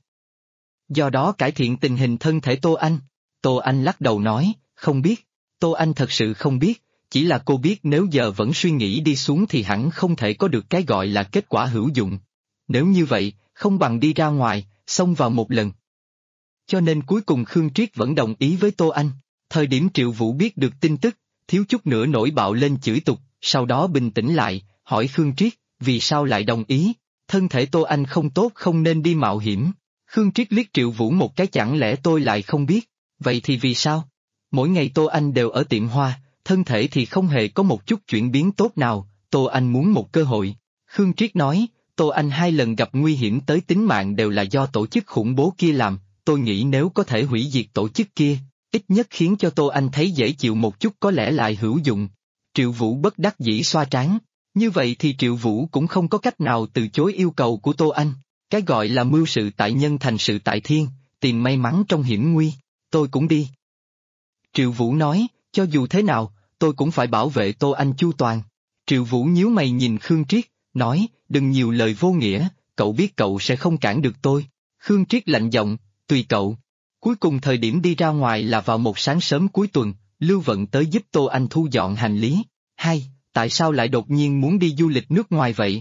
Do đó cải thiện tình hình thân thể Tô Anh. Tô Anh lắc đầu nói, không biết. Tô Anh thật sự không biết, chỉ là cô biết nếu giờ vẫn suy nghĩ đi xuống thì hẳn không thể có được cái gọi là kết quả hữu dụng. Nếu như vậy, không bằng đi ra ngoài, xông vào một lần. Cho nên cuối cùng Khương Triết vẫn đồng ý với Tô Anh. Thời điểm Triệu Vũ biết được tin tức, thiếu chút nữa nổi bạo lên chửi tục, sau đó bình tĩnh lại, hỏi Khương Triết, vì sao lại đồng ý? Thân thể Tô Anh không tốt không nên đi mạo hiểm. Khương Triết liếc Triệu Vũ một cái, chẳng lẽ tôi lại không biết, vậy thì vì sao? Mỗi ngày Tô Anh đều ở tiệm hoa, thân thể thì không hề có một chút chuyển biến tốt nào, Tô Anh muốn một cơ hội. Khương Triết nói, Tô Anh 2 lần gặp nguy hiểm tới tính mạng đều là do tổ chức khủng bố kia làm, tôi nghĩ nếu có thể hủy diệt tổ chức kia, ít nhất khiến cho Tô Anh thấy dễ chịu một chút có lẽ lại hữu dụng. Triệu Vũ bất đắc dĩ xoa trán, như vậy thì Triệu Vũ cũng không có cách nào từ chối yêu cầu của Tô Anh. Cái gọi là mưu sự tại nhân thành sự tại thiên, tìm may mắn trong hiểm nguy, tôi cũng đi. Triệu Vũ nói, cho dù thế nào, tôi cũng phải bảo vệ Tô Anh chu toàn. Triệu Vũ nhíu mày nhìn Khương Triết, nói, đừng nhiều lời vô nghĩa, cậu biết cậu sẽ không cản được tôi. Khương Triết lạnh giọng, tùy cậu. Cuối cùng thời điểm đi ra ngoài là vào một sáng sớm cuối tuần, Lưu Vận tới giúp Tô Anh thu dọn hành lý. Hay, tại sao lại đột nhiên muốn đi du lịch nước ngoài vậy?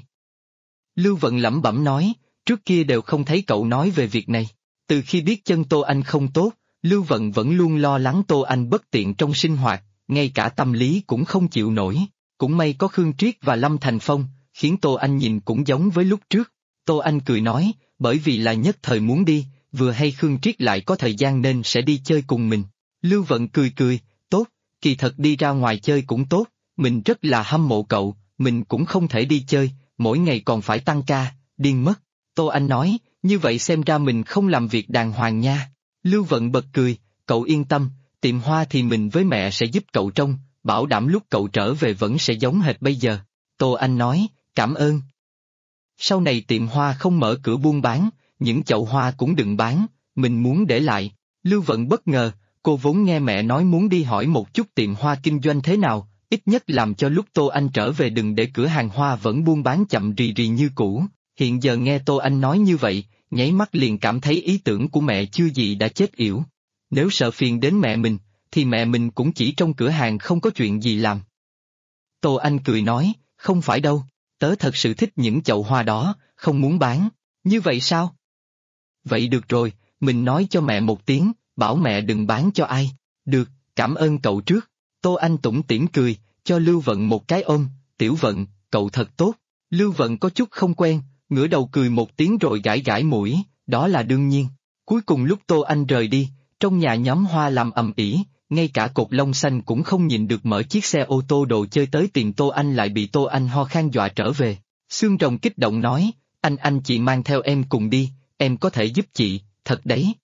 Lưu Vận lẩm bẩm nói, trước kia đều không thấy cậu nói về việc này. Từ khi biết chân Tô Anh không tốt, Lưu Vận vẫn luôn lo lắng Tô Anh bất tiện trong sinh hoạt, ngay cả tâm lý cũng không chịu nổi. Cũng may có Khương Triết và Lâm Thành Phong, khiến Tô Anh nhìn cũng giống với lúc trước. Tô Anh cười nói, bởi vì là nhất thời muốn đi, vừa hay Khương Triết lại có thời gian nên sẽ đi chơi cùng mình. Lưu Vận cười cười, tốt, kỳ thật đi ra ngoài chơi cũng tốt, mình rất là hâm mộ cậu, mình cũng không thể đi chơi, mỗi ngày còn phải tăng ca, điên mất. Tô Anh nói, như vậy xem ra mình không làm việc đàng hoàng nha. Lưu Vận bật cười, cậu yên tâm, tiệm hoa thì mình với mẹ sẽ giúp cậu trông, bảo đảm lúc cậu trở về vẫn sẽ giống hệt bây giờ. Tô Anh nói, cảm ơn. Sau này tiệm hoa không mở cửa buôn bán, những chậu hoa cũng đừng bán, mình muốn để lại. Lưu Vận bất ngờ, cô vốn nghe mẹ nói muốn đi hỏi một chút tiệm hoa kinh doanh thế nào, ít nhất làm cho lúc Tô Anh trở về đừng để cửa hàng hoa vẫn buôn bán chậm rì rì như cũ. Hiện giờ nghe Tô Anh nói như vậy, nháy mắt liền cảm thấy ý tưởng của mẹ chưa gì đã chết yểu. Nếu sợ phiền đến mẹ mình, thì mẹ mình cũng chỉ trong cửa hàng không có chuyện gì làm. Tô Anh cười nói, không phải đâu, tớ thật sự thích những chậu hoa đó, không muốn bán. Như vậy sao? Vậy được rồi, mình nói cho mẹ một tiếng, bảo mẹ đừng bán cho ai. Được, cảm ơn cậu trước. Tô Anh tủm tỉm cười, cho Lưu Vận một cái ôm, Tiểu Vận, cậu thật tốt. Lưu Vận có chút không quen, ngửa đầu cười một tiếng rồi gãi gãi mũi, đó là đương nhiên. Cuối cùng lúc Tô Anh rời đi, trong nhà nhóm Hoa làm ầm ĩ, ngay cả cột lông xanh cũng không nhìn được mở chiếc xe ô tô đồ chơi tới tìm Tô Anh lại bị Tô Anh ho khan dọa trở về. Xương Rồng kích động nói, anh chị mang theo em cùng đi, em có thể giúp chị, thật đấy.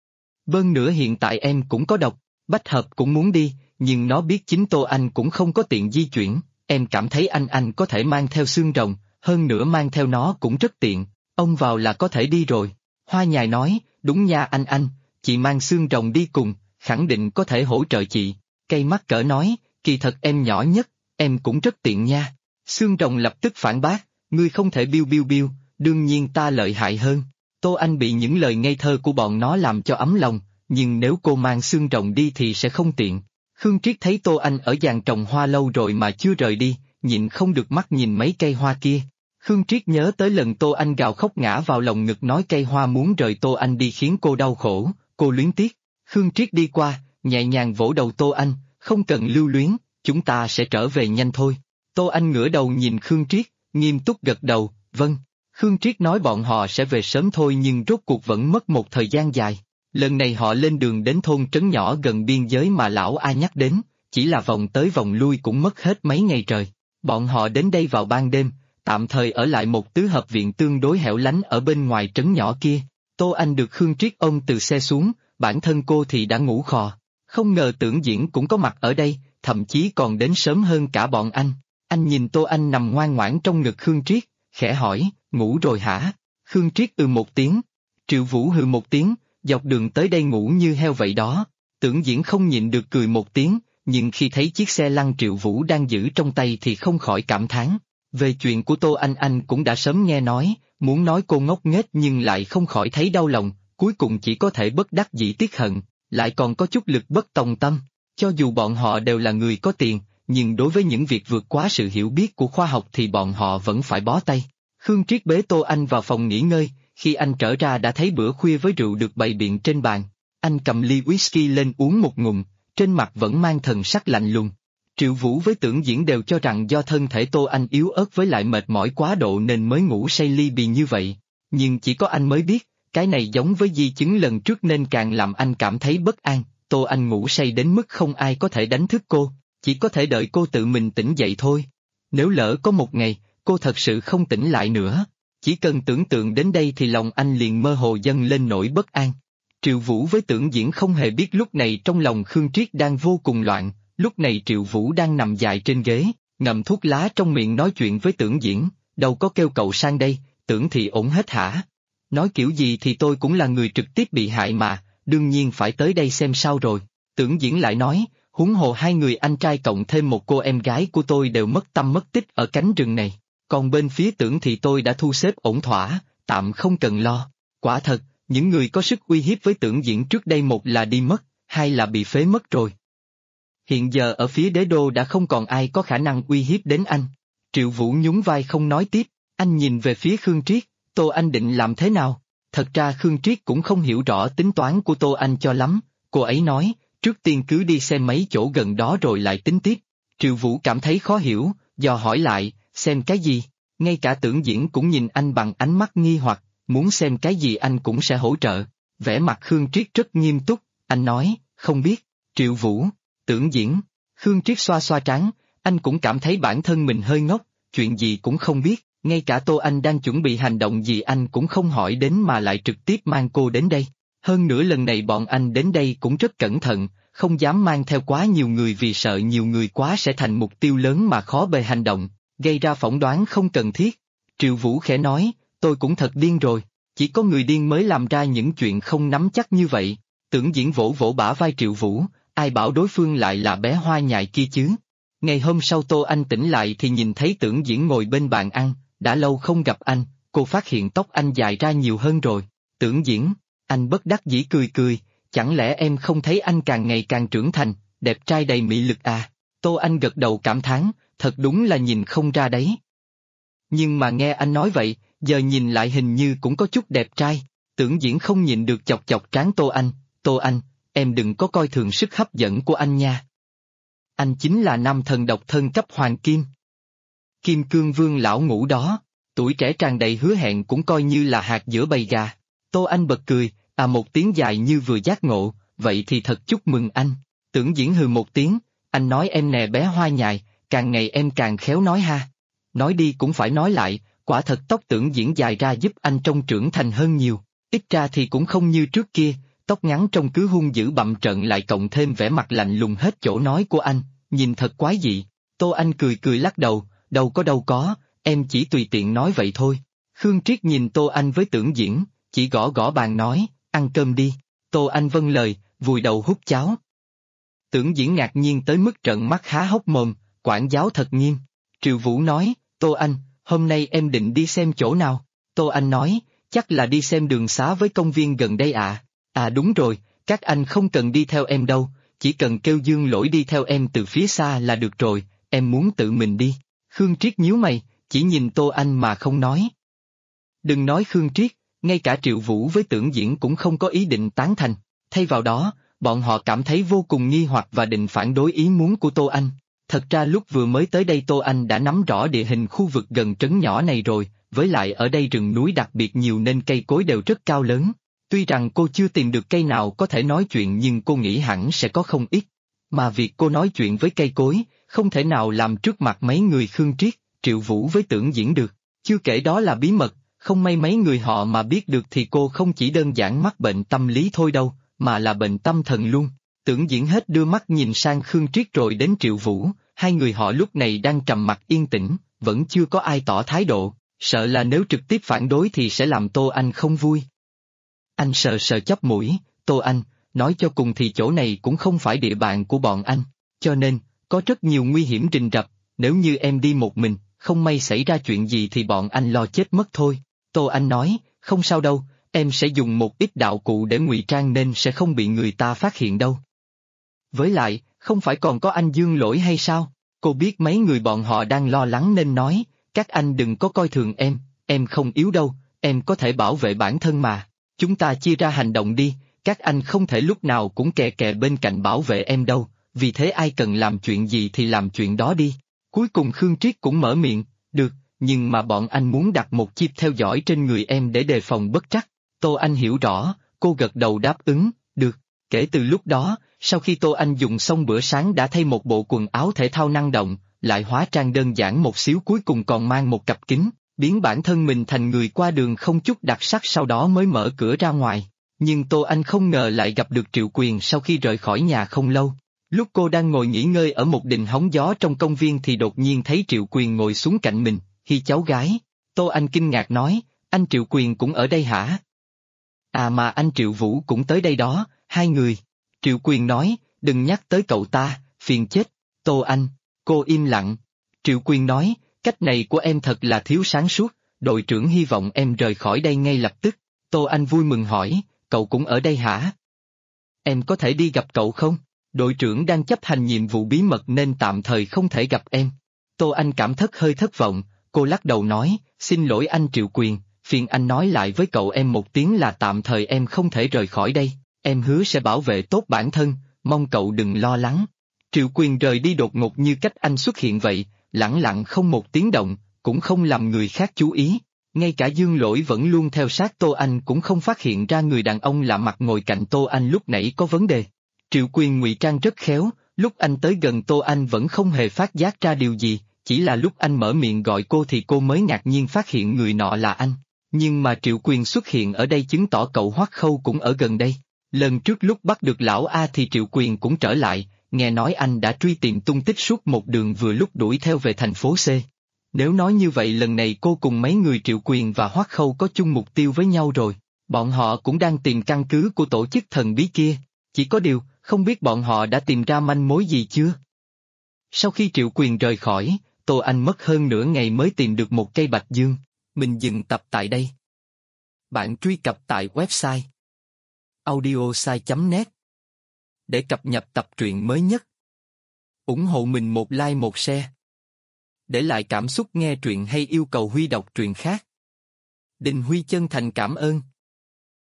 Hơn nữa hiện tại em cũng có độc, Bách Hợp cũng muốn đi, nhưng nó biết chính Tô Anh cũng không có tiện di chuyển, em cảm thấy anh có thể mang theo Xương Rồng, hơn nữa mang theo nó cũng rất tiện, ông vào là có thể đi rồi. Hoa Nhài nói, đúng nha anh, chị mang Xương Rồng đi cùng, khẳng định có thể hỗ trợ chị. Cây Mắc Cỡ nói, kỳ thật em nhỏ nhất, em cũng rất tiện nha. Xương Rồng lập tức phản bác, ngươi không thể biu, đương nhiên ta lợi hại hơn. Tô Anh bị những lời ngây thơ của bọn nó làm cho ấm lòng, nhưng nếu cô mang Xương Rồng đi thì sẽ không tiện. Khương Triết thấy Tô Anh ở giàn trồng hoa lâu rồi mà chưa rời đi, nhịn không được mắt nhìn mấy cây hoa kia. Khương Triết nhớ tới lần Tô Anh gào khóc ngã vào lòng ngực nói cây hoa muốn rời Tô Anh đi khiến cô đau khổ, cô luyến tiếc. Khương Triết đi qua, nhẹ nhàng vỗ đầu Tô Anh, không cần lưu luyến, chúng ta sẽ trở về nhanh thôi. Tô Anh ngửa đầu nhìn Khương Triết, nghiêm túc gật đầu, vâng. Khương Triết nói bọn họ sẽ về sớm thôi nhưng rốt cuộc vẫn mất một thời gian dài. Lần này họ lên đường đến thôn trấn nhỏ gần biên giới mà lão ai nhắc đến, chỉ là vòng tới vòng lui cũng mất hết mấy ngày trời. Bọn họ đến đây vào ban đêm, tạm thời ở lại một tứ hợp viện tương đối hẻo lánh ở bên ngoài trấn nhỏ kia. Tô Anh được Khương Triết ôm từ xe xuống, bản thân cô thì đã ngủ khò. Không ngờ Tưởng Diễn cũng có mặt ở đây, thậm chí còn đến sớm hơn cả bọn anh. Anh nhìn Tô Anh nằm ngoan ngoãn trong ngực Khương Triết, khẽ hỏi, ngủ rồi hả? Khương Triết một tiếng. Triệu Vũ hừ một tiếng, dọc đường tới đây ngủ như heo vậy đó. Tưởng Diễn không nhịn được cười một tiếng, nhưng khi thấy chiếc xe lăn Triệu Vũ đang giữ trong tay thì không khỏi cảm thán. Về chuyện của Tô anh cũng đã sớm nghe nói, muốn nói cô ngốc nghếch nhưng lại không khỏi thấy đau lòng, cuối cùng chỉ có thể bất đắc dĩ tiếc hận, lại còn có chút lực bất tòng tâm. Cho dù bọn họ đều là người có tiền, nhưng đối với những việc vượt quá sự hiểu biết của khoa học thì bọn họ vẫn phải bó tay. Khương Triết bế Tô Anh vào phòng nghỉ ngơi, khi anh trở ra đã thấy bữa khuya với rượu được bày biện trên bàn. Anh cầm ly whisky lên uống một ngụm, trên mặt vẫn mang thần sắc lạnh lùng. Triệu Vũ với Tưởng Diễn đều cho rằng do thân thể Tô Anh yếu ớt với lại mệt mỏi quá độ nên mới ngủ say ly bì như vậy. Nhưng chỉ có anh mới biết, cái này giống với di chứng lần trước nên càng làm anh cảm thấy bất an. Tô Anh ngủ say đến mức không ai có thể đánh thức cô, chỉ có thể đợi cô tự mình tỉnh dậy thôi. Nếu lỡ có một ngày, cô thật sự không tỉnh lại nữa, chỉ cần tưởng tượng đến đây thì lòng anh liền mơ hồ dâng lên nỗi bất an. Triệu Vũ với Tưởng Diễn không hề biết lúc này trong lòng Khương Triết đang vô cùng loạn, lúc này Triệu Vũ đang nằm dài trên ghế, ngậm thuốc lá trong miệng nói chuyện với Tưởng Diễn, đâu có kêu cậu sang đây, Tưởng thì ổn hết hả? Nói kiểu gì thì tôi cũng là người trực tiếp bị hại mà, đương nhiên phải tới đây xem sao rồi. Tưởng Diễn lại nói, huống hồ hai người anh trai cộng thêm một cô em gái của tôi đều mất tâm mất tích ở cánh rừng này, còn bên phía Tưởng thì tôi đã thu xếp ổn thỏa, tạm không cần lo. Quả thật, những người có sức uy hiếp với Tưởng Diễn trước đây một là đi mất, hai là bị phế mất rồi. Hiện giờ ở phía đế đô đã không còn ai có khả năng uy hiếp đến anh. Triệu Vũ nhún vai không nói tiếp, anh nhìn về phía Khương Triết, Tô Anh định làm thế nào? Thật ra Khương Triết cũng không hiểu rõ tính toán của Tô Anh cho lắm, cô ấy nói, trước tiên cứ đi xem mấy chỗ gần đó rồi lại tính tiếp. Triệu Vũ cảm thấy khó hiểu, dò hỏi lại, xem cái gì? Ngay cả Tưởng Diễn cũng nhìn anh bằng ánh mắt nghi hoặc, muốn xem cái gì anh cũng sẽ hỗ trợ. Vẻ mặt Khương Triết rất nghiêm túc, anh nói, không biết. Triệu Vũ, Tưởng Diễn, Khương Triết xoa xoa trán, anh cũng cảm thấy bản thân mình hơi ngốc, chuyện gì cũng không biết, ngay cả Tô Anh đang chuẩn bị hành động gì anh cũng không hỏi đến mà lại trực tiếp mang cô đến đây. Hơn nữa lần này bọn anh đến đây cũng rất cẩn thận, không dám mang theo quá nhiều người vì sợ nhiều người quá sẽ thành mục tiêu lớn mà khó bề hành động, gây ra phỏng đoán không cần thiết. Triệu Vũ khẽ nói, tôi cũng thật điên rồi, chỉ có người điên mới làm ra những chuyện không nắm chắc như vậy. Tưởng Diễn vỗ vỗ bả vai Triệu Vũ, ai bảo đối phương lại là bé Hoa Nhài kia chứ. Ngày hôm sau Tô Anh tỉnh lại thì nhìn thấy Tưởng Diễn ngồi bên bàn ăn, đã lâu không gặp anh, cô phát hiện tóc anh dài ra nhiều hơn rồi. Tưởng Diễn, anh bất đắc dĩ cười cười, chẳng lẽ em không thấy anh càng ngày càng trưởng thành, đẹp trai đầy mị lực à? Tô Anh gật đầu cảm thán, thật đúng là nhìn không ra đấy. Nhưng mà nghe anh nói vậy, giờ nhìn lại hình như cũng có chút đẹp trai. Tưởng Diễn không nhịn được chọc chọc trán Tô Anh, em đừng có coi thường sức hấp dẫn của anh nha. Anh chính là nam thần độc thân cấp hoàng kim. Kim Cương Vương lão ngũ đó, tuổi trẻ tràn đầy hứa hẹn cũng coi như là hạt giữa bầy gà. Tô Anh bật cười, một tiếng dài như vừa giác ngộ, vậy thì thật chúc mừng anh. Tưởng Diễn hừ một tiếng, anh nói em nè bé hoa nhài, càng ngày em càng khéo nói ha. Nói đi cũng phải nói lại, quả thật tóc Tưởng Diễn dài ra giúp anh trông trưởng thành hơn nhiều, ít ra thì cũng không như trước kia, tóc ngắn trông cứ hung dữ bặm trợn lại cộng thêm vẻ mặt lạnh lùng hết chỗ nói của anh, nhìn thật quái dị. Tô Anh cười cười lắc đầu, đâu có, em chỉ tùy tiện nói vậy thôi. Khương Triết nhìn Tô Anh với Tưởng Diễn, chỉ gõ gõ bàn nói, ăn cơm đi. Tô Anh vâng lời, vùi đầu hút cháo. Tưởng Diễn ngạc nhiên tới mức trợn mắt há hốc mồm, quản giáo thật nghiêm. Triệu Vũ nói, Tô Anh, hôm nay em định đi xem chỗ nào? Tô Anh nói, chắc là đi xem đường xá với công viên gần đây ạ. À đúng rồi, các anh không cần đi theo em đâu, chỉ cần kêu Dương Lỗi đi theo em từ phía xa là được rồi, em muốn tự mình đi. Khương Triết nhíu mày, chỉ nhìn Tô Anh mà không nói. Đừng nói Khương Triết, ngay cả Triệu Vũ với Tưởng Diễn cũng không có ý định tán thành, thay vào đó, bọn họ cảm thấy vô cùng nghi hoặc và định phản đối ý muốn của Tô Anh. Thật ra lúc vừa mới tới đây Tô Anh đã nắm rõ địa hình khu vực gần trấn nhỏ này rồi, với lại ở đây rừng núi đặc biệt nhiều nên cây cối đều rất cao lớn. Tuy rằng cô chưa tìm được cây nào có thể nói chuyện nhưng cô nghĩ hẳn sẽ có không ít. Mà việc cô nói chuyện với cây cối, không thể nào làm trước mặt mấy người Khương Triết, Triệu Vũ với Tưởng Diễn được. Chưa kể đó là bí mật, không may mấy người họ mà biết được thì cô không chỉ đơn giản mắc bệnh tâm lý thôi đâu, mà là bệnh tâm thần luôn. Tưởng Diễn hết đưa mắt nhìn sang Khương Triết rồi đến Triệu Vũ, hai người họ lúc này đang trầm mặc yên tĩnh, vẫn chưa có ai tỏ thái độ, sợ là nếu trực tiếp phản đối thì sẽ làm Tô Anh không vui. Anh sờ sờ chóp mũi, Tô Anh, nói cho cùng thì chỗ này cũng không phải địa bàn của bọn anh, cho nên, có rất nhiều nguy hiểm rình rập, nếu như em đi một mình, không may xảy ra chuyện gì thì bọn anh lo chết mất thôi. Tô Anh nói, không sao đâu, em sẽ dùng một ít đạo cụ để ngụy trang nên sẽ không bị người ta phát hiện đâu. Với lại, không phải còn có anh Dương Lỗi hay sao? Cô biết mấy người bọn họ đang lo lắng nên nói, các anh đừng có coi thường em không yếu đâu, em có thể bảo vệ bản thân mà. Chúng ta chia ra hành động đi, các anh không thể lúc nào cũng kè kè bên cạnh bảo vệ em đâu, vì thế ai cần làm chuyện gì thì làm chuyện đó đi. Cuối cùng Khương Triết cũng mở miệng, được, nhưng mà bọn anh muốn đặt một chip theo dõi trên người em để đề phòng bất trắc. Tô Anh hiểu rõ, cô gật đầu đáp ứng, được. Kể từ lúc đó, sau khi Tô Anh dùng xong bữa sáng đã thay một bộ quần áo thể thao năng động, lại hóa trang đơn giản một xíu cuối cùng còn mang một cặp kính, biến bản thân mình thành người qua đường không chút đặc sắc sau đó mới mở cửa ra ngoài. Nhưng Tô Anh không ngờ lại gặp được Triệu Quyền sau khi rời khỏi nhà không lâu. Lúc cô đang ngồi nghỉ ngơi ở một đình hóng gió trong công viên thì đột nhiên thấy Triệu Quyền ngồi xuống cạnh mình, hi cháu gái. Tô Anh kinh ngạc nói, anh Triệu Quyền cũng ở đây hả? À mà anh Triệu Vũ cũng tới đây đó, hai người. Triệu Quyền nói, đừng nhắc tới cậu ta, phiền chết. Tô Anh, cô im lặng. Triệu Quyền nói, cách này của em thật là thiếu sáng suốt, đội trưởng hy vọng em rời khỏi đây ngay lập tức. Tô Anh vui mừng hỏi, cậu cũng ở đây hả? Em có thể đi gặp cậu không? Đội trưởng đang chấp hành nhiệm vụ bí mật nên tạm thời không thể gặp em. Tô Anh cảm thất hơi thất vọng, cô lắc đầu nói, xin lỗi anh Triệu Quyền, phiền anh nói lại với cậu em một tiếng là tạm thời em không thể rời khỏi đây, em hứa sẽ bảo vệ tốt bản thân, mong cậu đừng lo lắng. Triệu Quyền rời đi đột ngột như cách anh xuất hiện vậy, lẳng lặng không một tiếng động, cũng không làm người khác chú ý. Ngay cả Dương Lỗi vẫn luôn theo sát Tô Anh cũng không phát hiện ra người đàn ông lạ mặt ngồi cạnh Tô Anh lúc nãy có vấn đề. Triệu Quyền ngụy trang rất khéo, lúc anh tới gần Tô Anh vẫn không hề phát giác ra điều gì, chỉ là lúc anh mở miệng gọi cô thì cô mới ngạc nhiên phát hiện người nọ là anh. Nhưng mà Triệu Quyền xuất hiện ở đây chứng tỏ cậu Hoắc Khâu cũng ở gần đây. Lần trước lúc bắt được lão A thì Triệu Quyền cũng trở lại, nghe nói anh đã truy tìm tung tích suốt một đường vừa lúc đuổi theo về thành phố C. Nếu nói như vậy lần này cô cùng mấy người Triệu Quyền và Hoắc Khâu có chung mục tiêu với nhau rồi, bọn họ cũng đang tìm căn cứ của tổ chức thần bí kia, chỉ có điều, không biết bọn họ đã tìm ra manh mối gì chưa? Sau khi Triệu Quyền rời khỏi, Tô Anh mất hơn nửa ngày mới tìm được một cây bạch dương. Mình dừng tập tại đây. Bạn truy cập tại website audiosai.net để cập nhật tập truyện mới nhất. Ủng hộ mình một like một share. để lại cảm xúc nghe truyện hay yêu cầu Huy đọc truyện khác. Đình Huy chân thành cảm ơn.